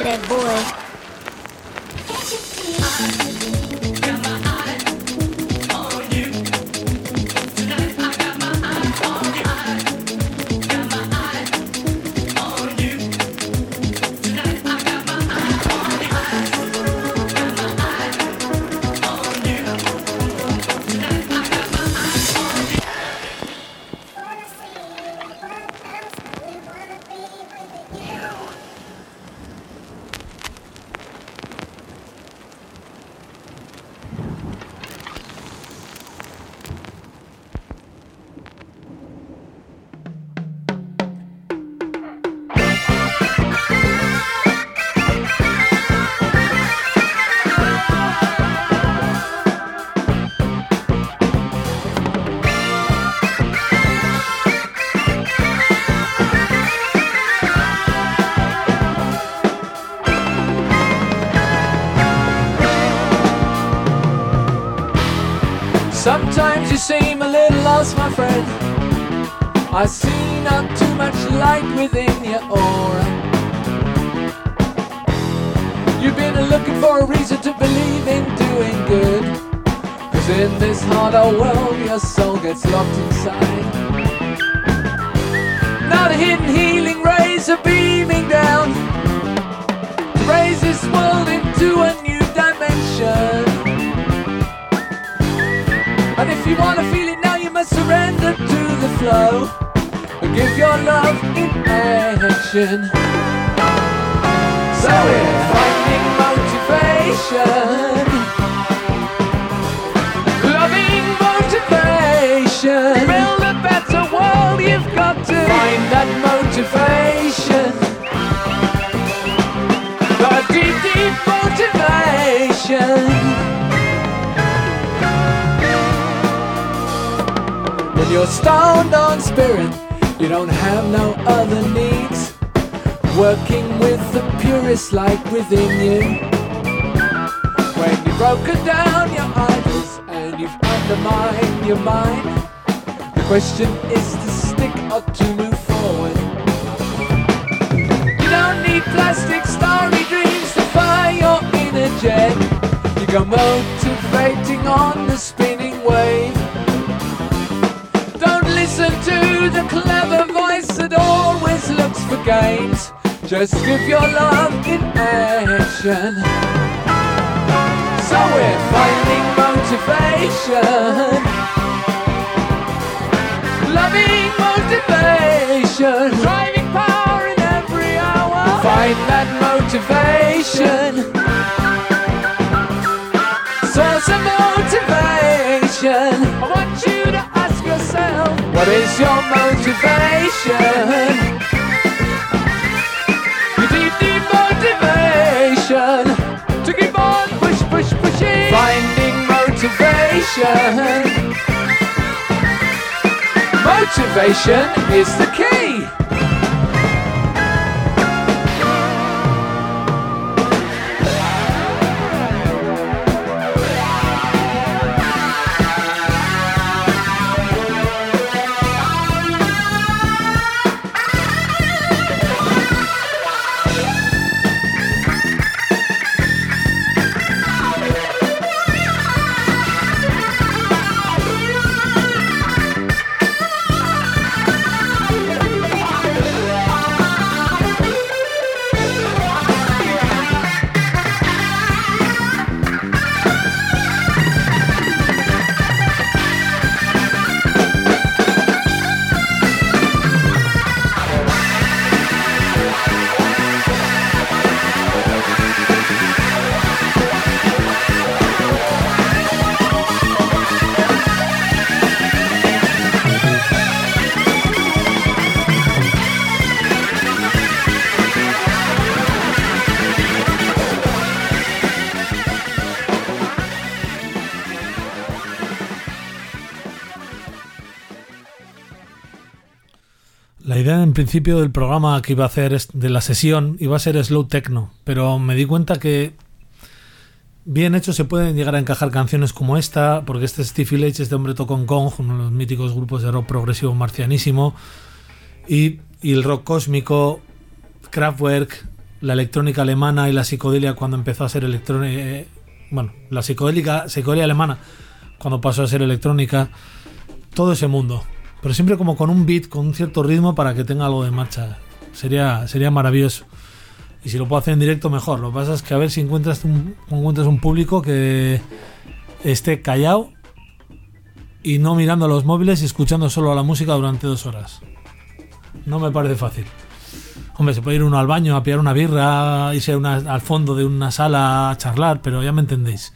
that boy. Sometimes you seem a little lost, my friend. I see not too much light within your aura. You've been looking for a reason to believe in doing good, 'cause in this hard old world your soul gets locked inside. Now the hidden healing rays are beaming down to raise this world into a new dimension. And if you want to feel it now, you must surrender to the flow and give your love in action. So we're finding motivation, loving motivation. Build a better world, you've got to find that motivation, the deep, deep motivation. When you're stoned on spirit, you don't have no other needs. Working with the purest light within you. When you've broken down your idols and you've undermined your mind, the question is to stick or to move forward. You don't need plastic starry dreams to fire your inner jet. You go motivating on the spinning wave. Listen to the clever voice that always looks for games. Just give your love in action. So we're finding motivation, loving motivation, driving power in every hour. Find that motivation, source of motivation. I want you to ask yourself, what is your motivation? Your deep, deep motivation to keep on pushing. Finding motivation. Motivation is the key. La idea en principio del programa que iba a hacer de la sesión iba a ser slow techno, pero me di cuenta que bien hecho se pueden llegar a encajar canciones como esta, porque este Steve Village, este hombre tocó en Gong, uno de los míticos grupos de rock progresivo marcianísimo, y el rock cósmico, Kraftwerk, la electrónica alemana y la psicodelia cuando empezó a ser electrónica, la psicodelia alemana cuando pasó a ser electrónica, todo ese mundo, pero siempre como con un beat, con un cierto ritmo para que tenga algo de marcha. Sería maravilloso, y si lo puedo hacer en directo mejor. Lo que pasa es que a ver si encuentras un público que esté callado y no mirando los móviles y escuchando solo la música durante 2 horas. No me parece fácil. Hombre, se puede ir uno al baño a pillar una birra, irse al fondo de una sala a charlar, pero ya me entendéis.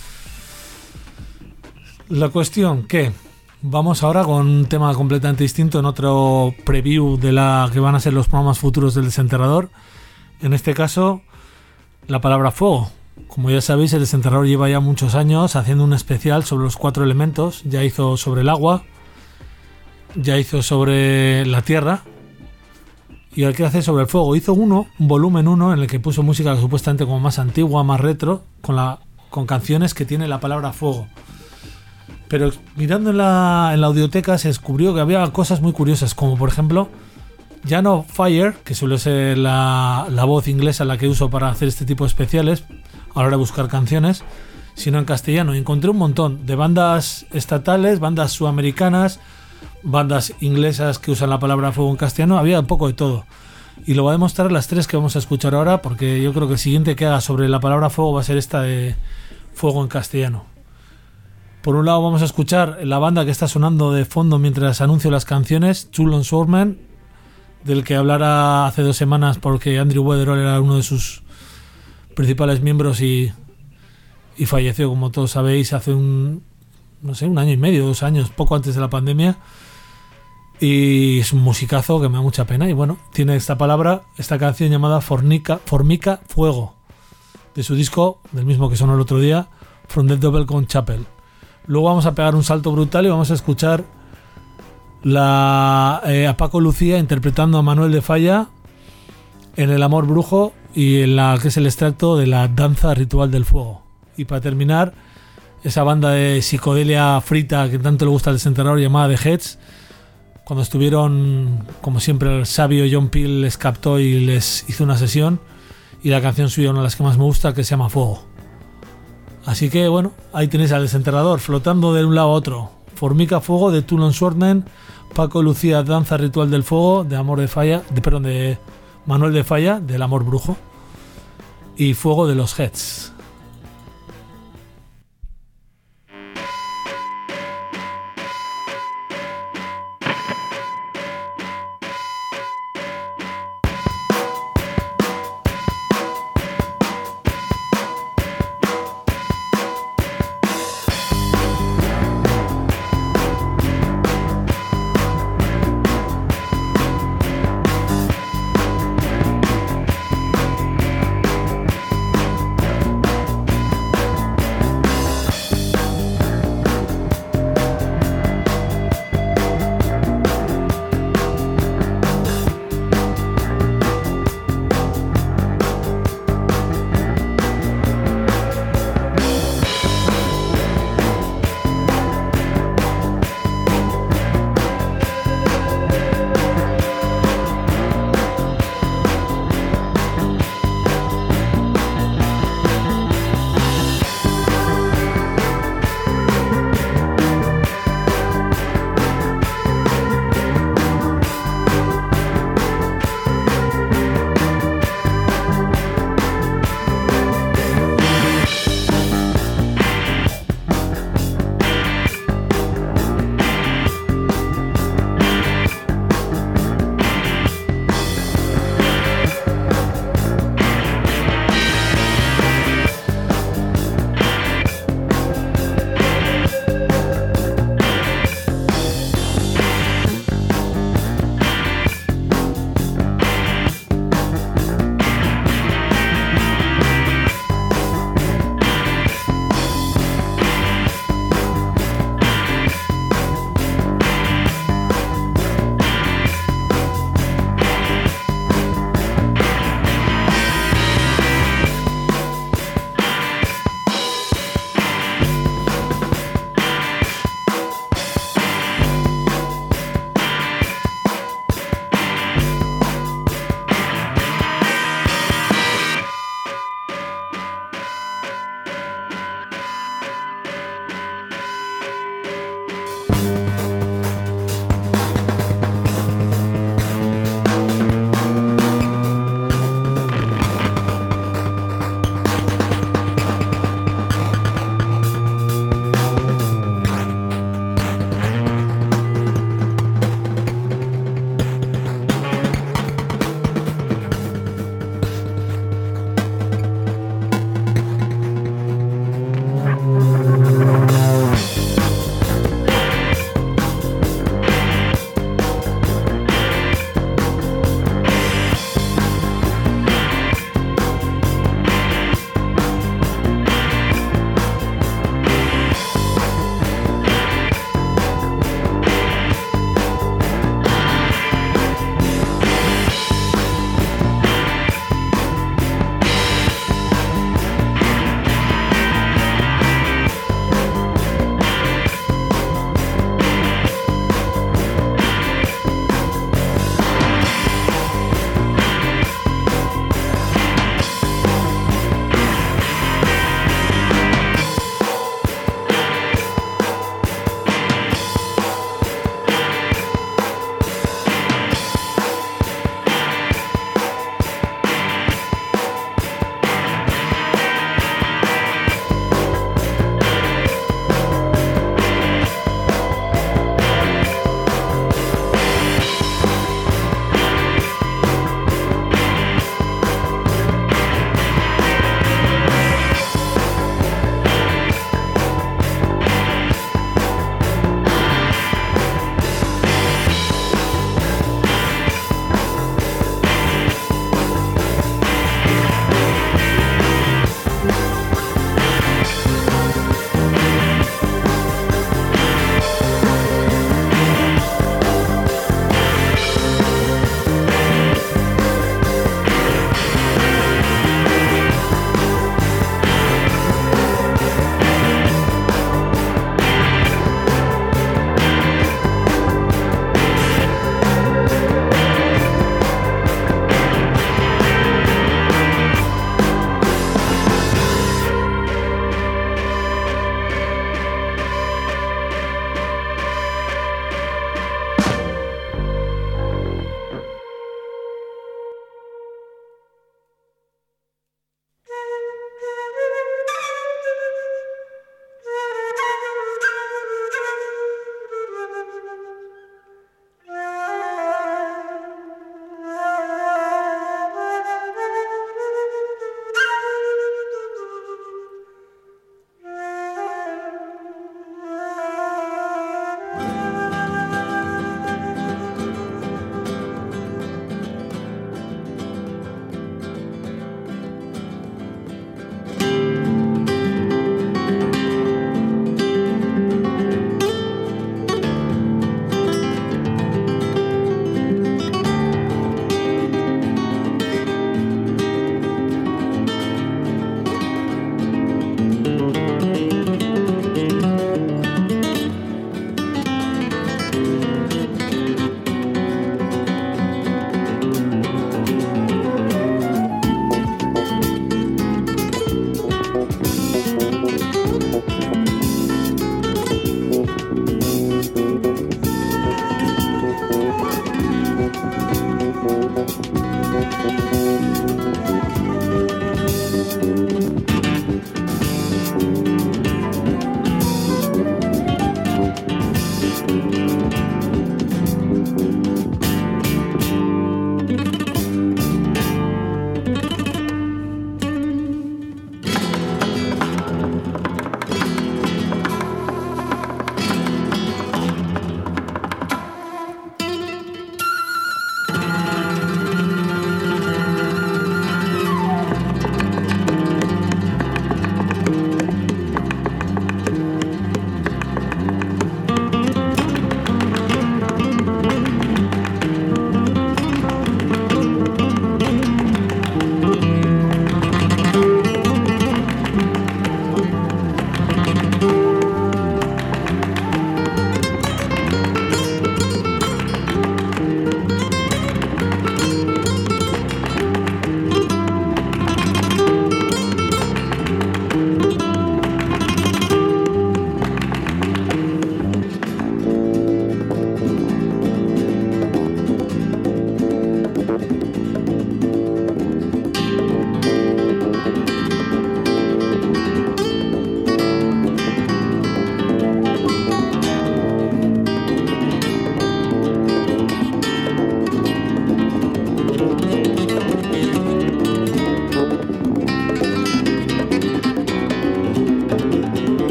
La cuestión que vamos ahora con un tema completamente distinto, en otro preview de la que van a ser los programas futuros del Desenterrador. En este caso, la palabra fuego. Como ya sabéis, el Desenterrador lleva ya muchos años haciendo un especial sobre los 4 elementos. Ya hizo sobre el agua, ya hizo sobre la tierra, y ahora quiere hacer sobre el fuego. Hizo un volumen 1, en el que puso música supuestamente como más antigua, más retro, con canciones que tiene la palabra fuego. Pero mirando en la audioteca se descubrió que había cosas muy curiosas, como por ejemplo, ya no Fire, que suele ser la voz inglesa la que uso para hacer este tipo de especiales a la hora de buscar canciones, sino en castellano. Y encontré un montón de bandas estatales, bandas sudamericanas, bandas inglesas que usan la palabra fuego en castellano. Había un poco de todo, y lo voy a demostrar las 3 que vamos a escuchar ahora, porque yo creo que el siguiente que haga sobre la palabra fuego va a ser esta de fuego en castellano. Por un lado vamos a escuchar la banda que está sonando de fondo mientras anuncio las canciones, Two Longshoremen, del que hablara hace 2 semanas porque Andrew Weatherall era uno de sus principales miembros y falleció, como todos sabéis, hace un año y medio, 2 años, poco antes de la pandemia. Y es un musicazo que me da mucha pena. Y bueno, tiene esta canción llamada Formica Fuego, de su disco, del mismo que sonó el otro día, From the Double Con Chapel. Luego vamos a pegar un salto brutal y vamos a escuchar a Paco Lucía interpretando a Manuel de Falla en El Amor Brujo, y en la que es el extracto de la Danza Ritual del Fuego. Y para terminar, esa banda de psicodelia frita que tanto le gusta al Desenterrador, llamada The Heads, cuando estuvieron, como siempre, el sabio John Peel les captó y les hizo una sesión, y la canción suya, una de las que más me gusta, que se llama Fuego. Así que bueno, ahí tenéis al Desenterrador flotando de un lado a otro. Formica Fuego de Two Longshoremen, Paco Lucía Danza Ritual del Fuego de Manuel de Falla, del Amor Brujo, y Fuego de los Heads.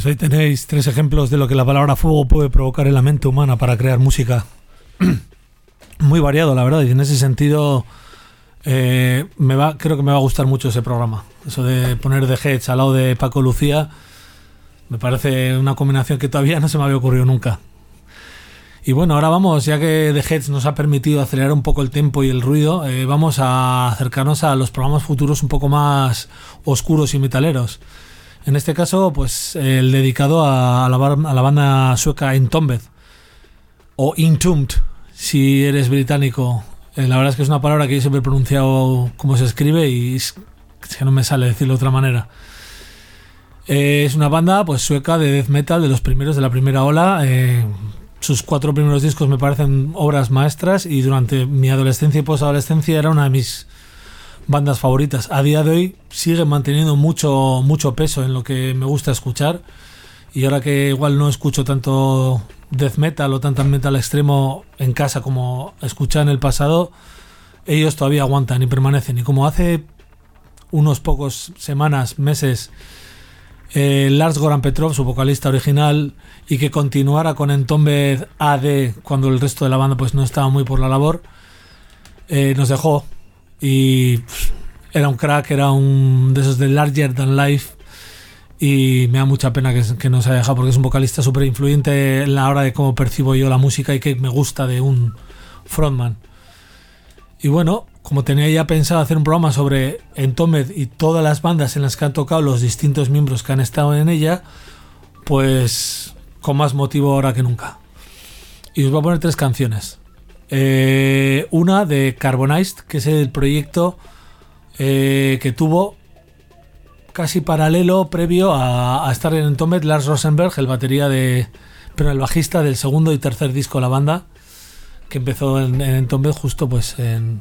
Pues ahí tenéis 3 ejemplos de lo que la palabra fuego puede provocar en la mente humana para crear música. Muy variado, la verdad, y en ese sentido creo que me va a gustar mucho ese programa. Eso de poner The Heads al lado de Paco Lucía me parece una combinación que todavía no se me había ocurrido nunca. Y bueno, ahora vamos, ya que The Heads nos ha permitido acelerar un poco el tiempo y el ruido, vamos a acercarnos a los programas futuros un poco más oscuros y metaleros. En este caso, pues el dedicado a la banda sueca Entombed, o Entombed, si eres británico. La verdad es que es una palabra que yo siempre he pronunciado como se escribe y es que no me sale decirlo de otra manera. Es una banda pues sueca de death metal, de los primeros de la primera ola. Sus 4 primeros discos me parecen obras maestras y durante mi adolescencia y posadolescencia era una de mis bandas favoritas. A día de hoy siguen manteniendo mucho peso en lo que me gusta escuchar, y ahora que igual no escucho tanto death metal o tanto metal extremo en casa como escuchaba en el pasado, ellos todavía aguantan y permanecen. Y como hace unos pocos semanas, meses, Lars Goran Petrov, su vocalista original, y que continuara con Entombed AD cuando el resto de la banda pues no estaba muy por la labor, nos dejó. Y era un crack, era un de esos de Larger Than Life, y me da mucha pena que nos haya dejado, porque es un vocalista súper influyente en la hora de cómo percibo yo la música y que me gusta de un frontman. Y bueno, como tenía ya pensado hacer un programa sobre Entombed y todas las bandas en las que han tocado los distintos miembros que han estado en ella, pues con más motivo ahora que nunca. Y os voy a poner 3 canciones. Una de Carbonized, que es el proyecto que tuvo casi paralelo previo a estar en Entombed Lars Rosenberg, el bajista del segundo y tercer disco de la banda, que empezó en Entombed justo pues en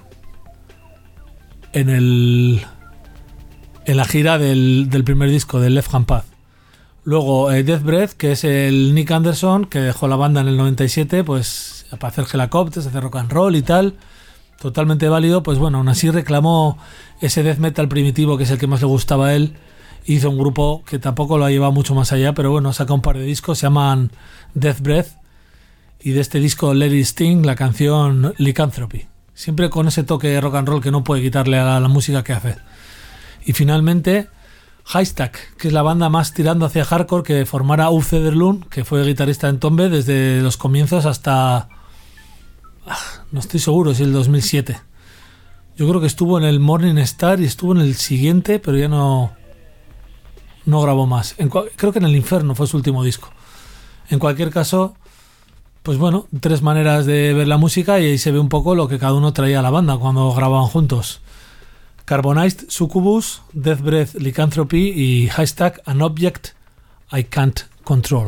la gira del primer disco, del Left Hand Path. Luego Death Breath, que es el Nick Anderson, que dejó la banda en el 97 pues para hacer Helicopters, hacer rock and roll y tal, totalmente válido. Pues bueno, aún así reclamó ese death metal primitivo, que es el que más le gustaba a él. Hizo un grupo que tampoco lo ha llevado mucho más allá, pero bueno, saca un par de discos, se llaman Death Breath, y de este disco Let It Sting, la canción Lycanthropy, siempre con ese toque de rock and roll que no puede quitarle a la música que hace. Y finalmente Haystack, que es la banda más tirando hacia hardcore que formara Uffe Söderlund, que fue guitarrista en Entombed desde los comienzos hasta no estoy seguro si el 2007. Yo creo que estuvo en el Morning Star y estuvo en el siguiente, pero ya no grabó más. Creo que en el Inferno fue su último disco. En cualquier caso, pues bueno, 3 maneras de ver la música, y ahí se ve un poco lo que cada uno traía a la banda cuando grababan juntos. Carbonized, Succubus, Death Breath, Lycanthropy, y Haystack, An Object I Can't Control.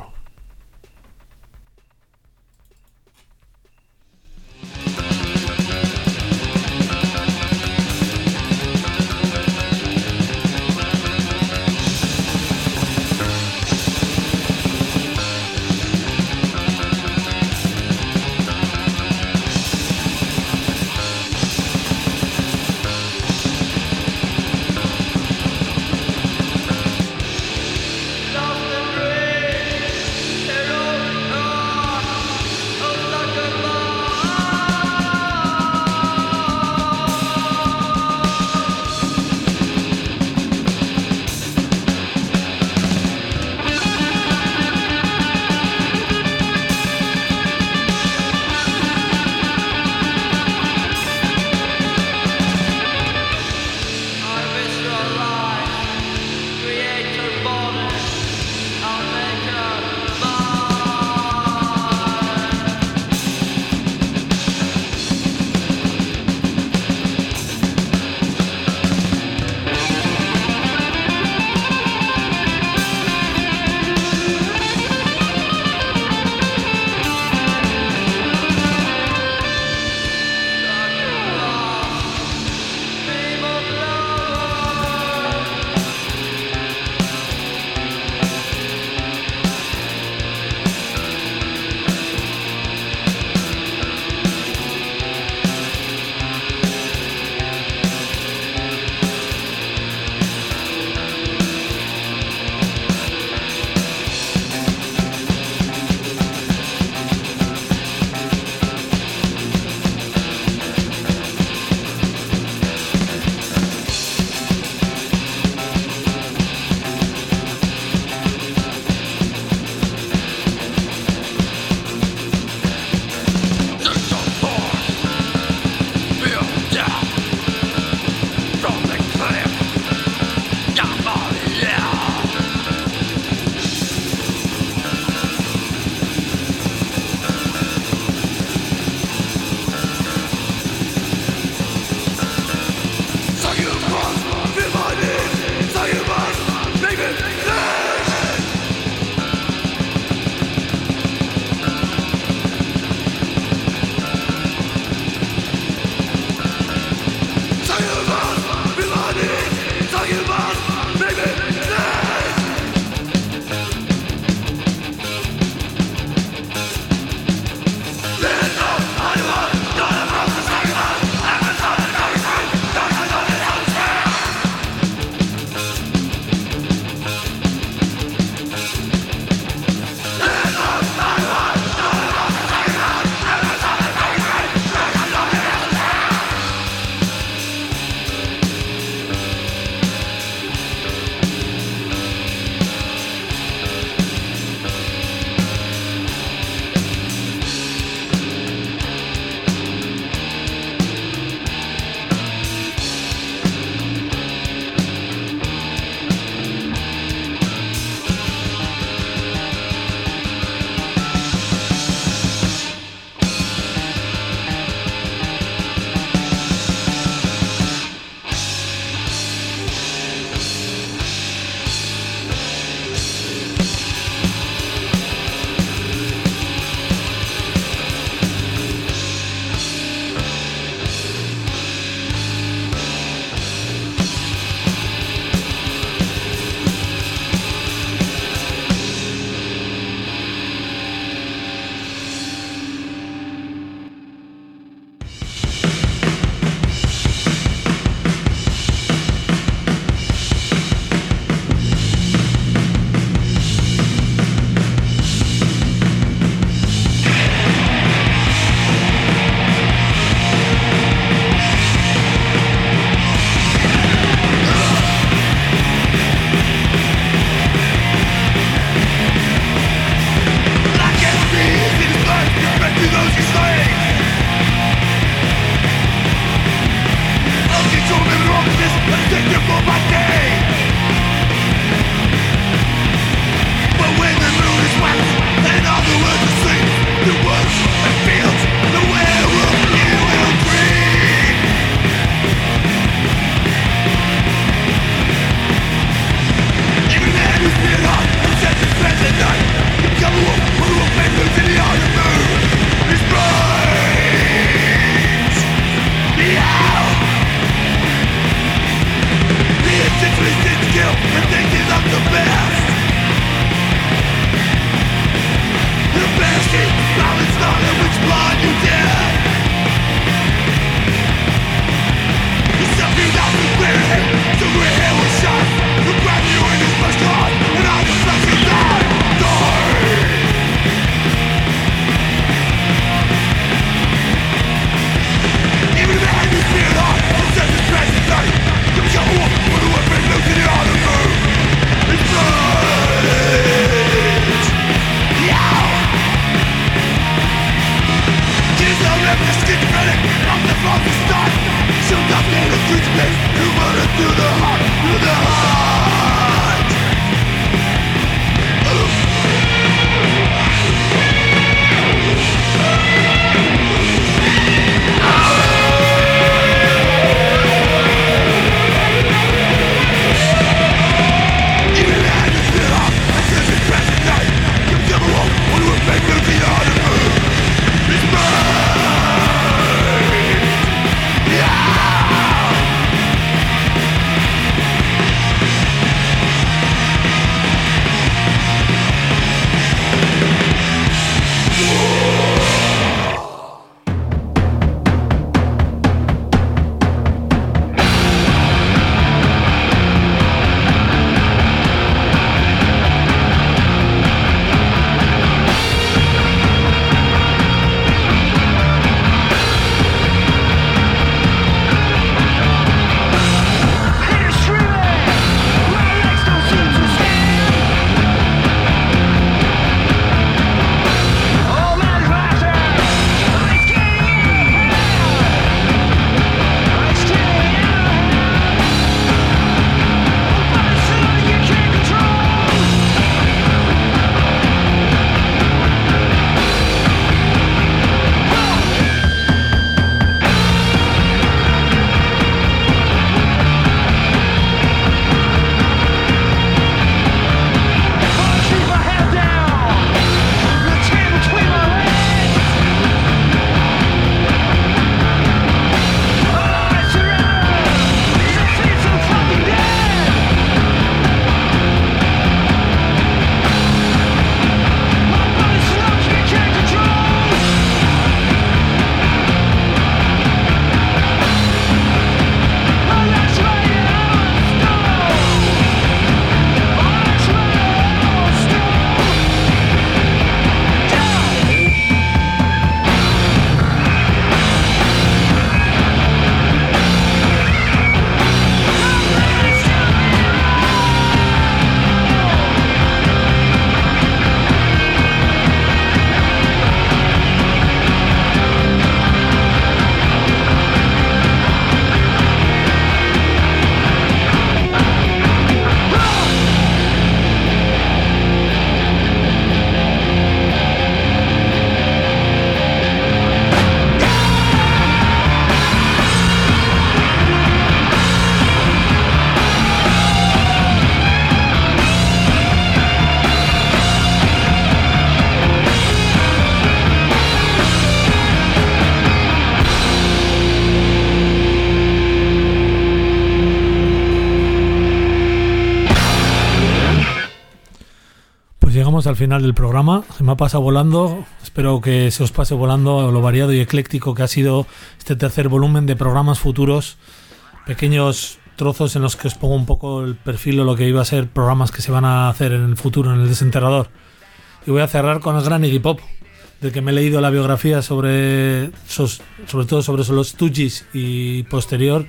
llegamos al final del programa. Se me ha pasado volando. Espero que se os pase volando lo variado y ecléctico que ha sido este tercer volumen de programas futuros. Pequeños trozos en los que os pongo un poco el perfil o lo que iba a ser programas que se van a hacer en el futuro en el Desenterrador. Y voy a cerrar con el gran Iggy Pop, del que me he leído la biografía sobre todo sobre los Stooges y posterior.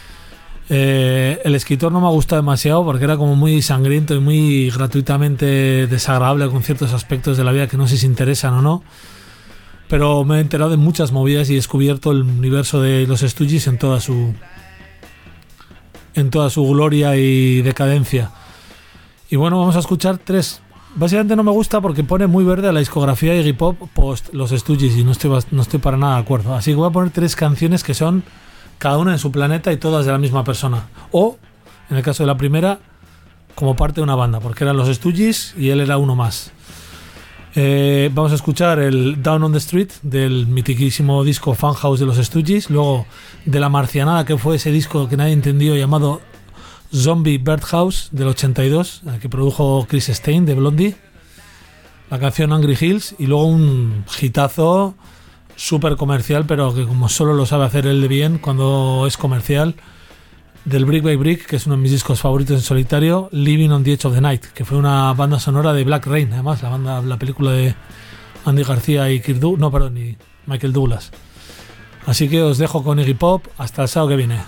El escritor no me ha gustado demasiado porque era como muy sangriento y muy gratuitamente desagradable con ciertos aspectos de la vida que no sé si interesan o no, pero me he enterado de muchas movidas y he descubierto el universo de los Stooges en toda su gloria y decadencia. Y bueno, vamos a escuchar tres. Básicamente no me gusta porque pone muy verde a la discografía de Iggy Pop post los Stooges y no estoy para nada de acuerdo. Así que voy a poner tres canciones que son cada una en su planeta y todas de la misma persona. O, en el caso de la primera, como parte de una banda, porque eran los Stooges y él era uno más. Vamos a escuchar el Down on the Street del mitiquísimo disco Funhouse de los Stooges. Luego de La Marcianada, que fue ese disco que nadie entendió llamado Zombie Birdhouse del 82, que produjo Chris Stein de Blondie. La canción Angry Hills. Y luego un hitazo súper comercial, pero que como solo lo sabe hacer él de bien cuando es comercial, del Brick by Brick, que es uno de mis discos favoritos en solitario, Living on the Edge of the Night, que fue una banda sonora de Black Rain, además, la película de Andy García y y Michael Douglas. Así que os dejo con Iggy Pop hasta el sábado que viene.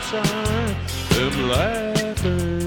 inside am laughing.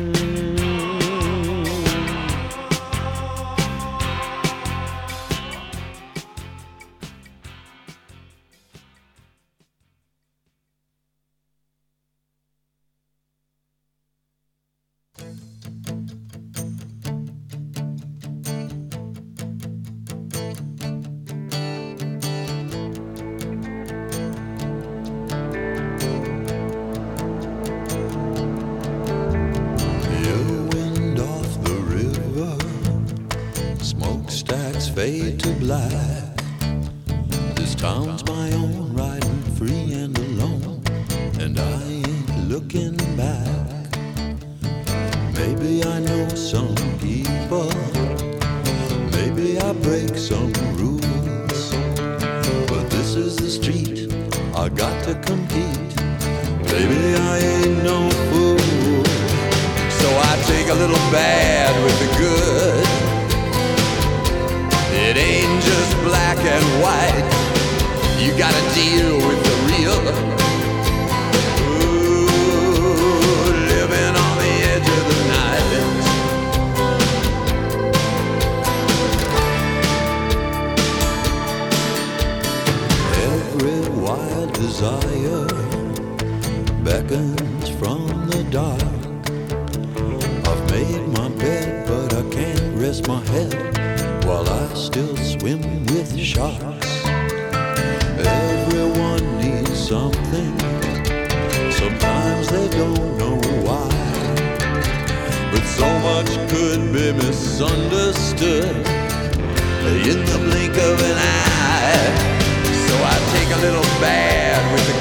Fade to black. This town's my own, riding free and alone, and I ain't looking back. Maybe I know some people, maybe I break some rules, but this is the street, I got to compete. Baby, I ain't no fool, so I take a little bad with the good. It ain't just black and white. You gotta deal with the real. Ooh, living on the edge of the night. Every wild desire beckons from the dark. I've made my bed, but I can't rest my head while I still swim with sharks. Everyone needs something. Sometimes they don't know why, but so much could be misunderstood in the blink of an eye. So I take a little bad with the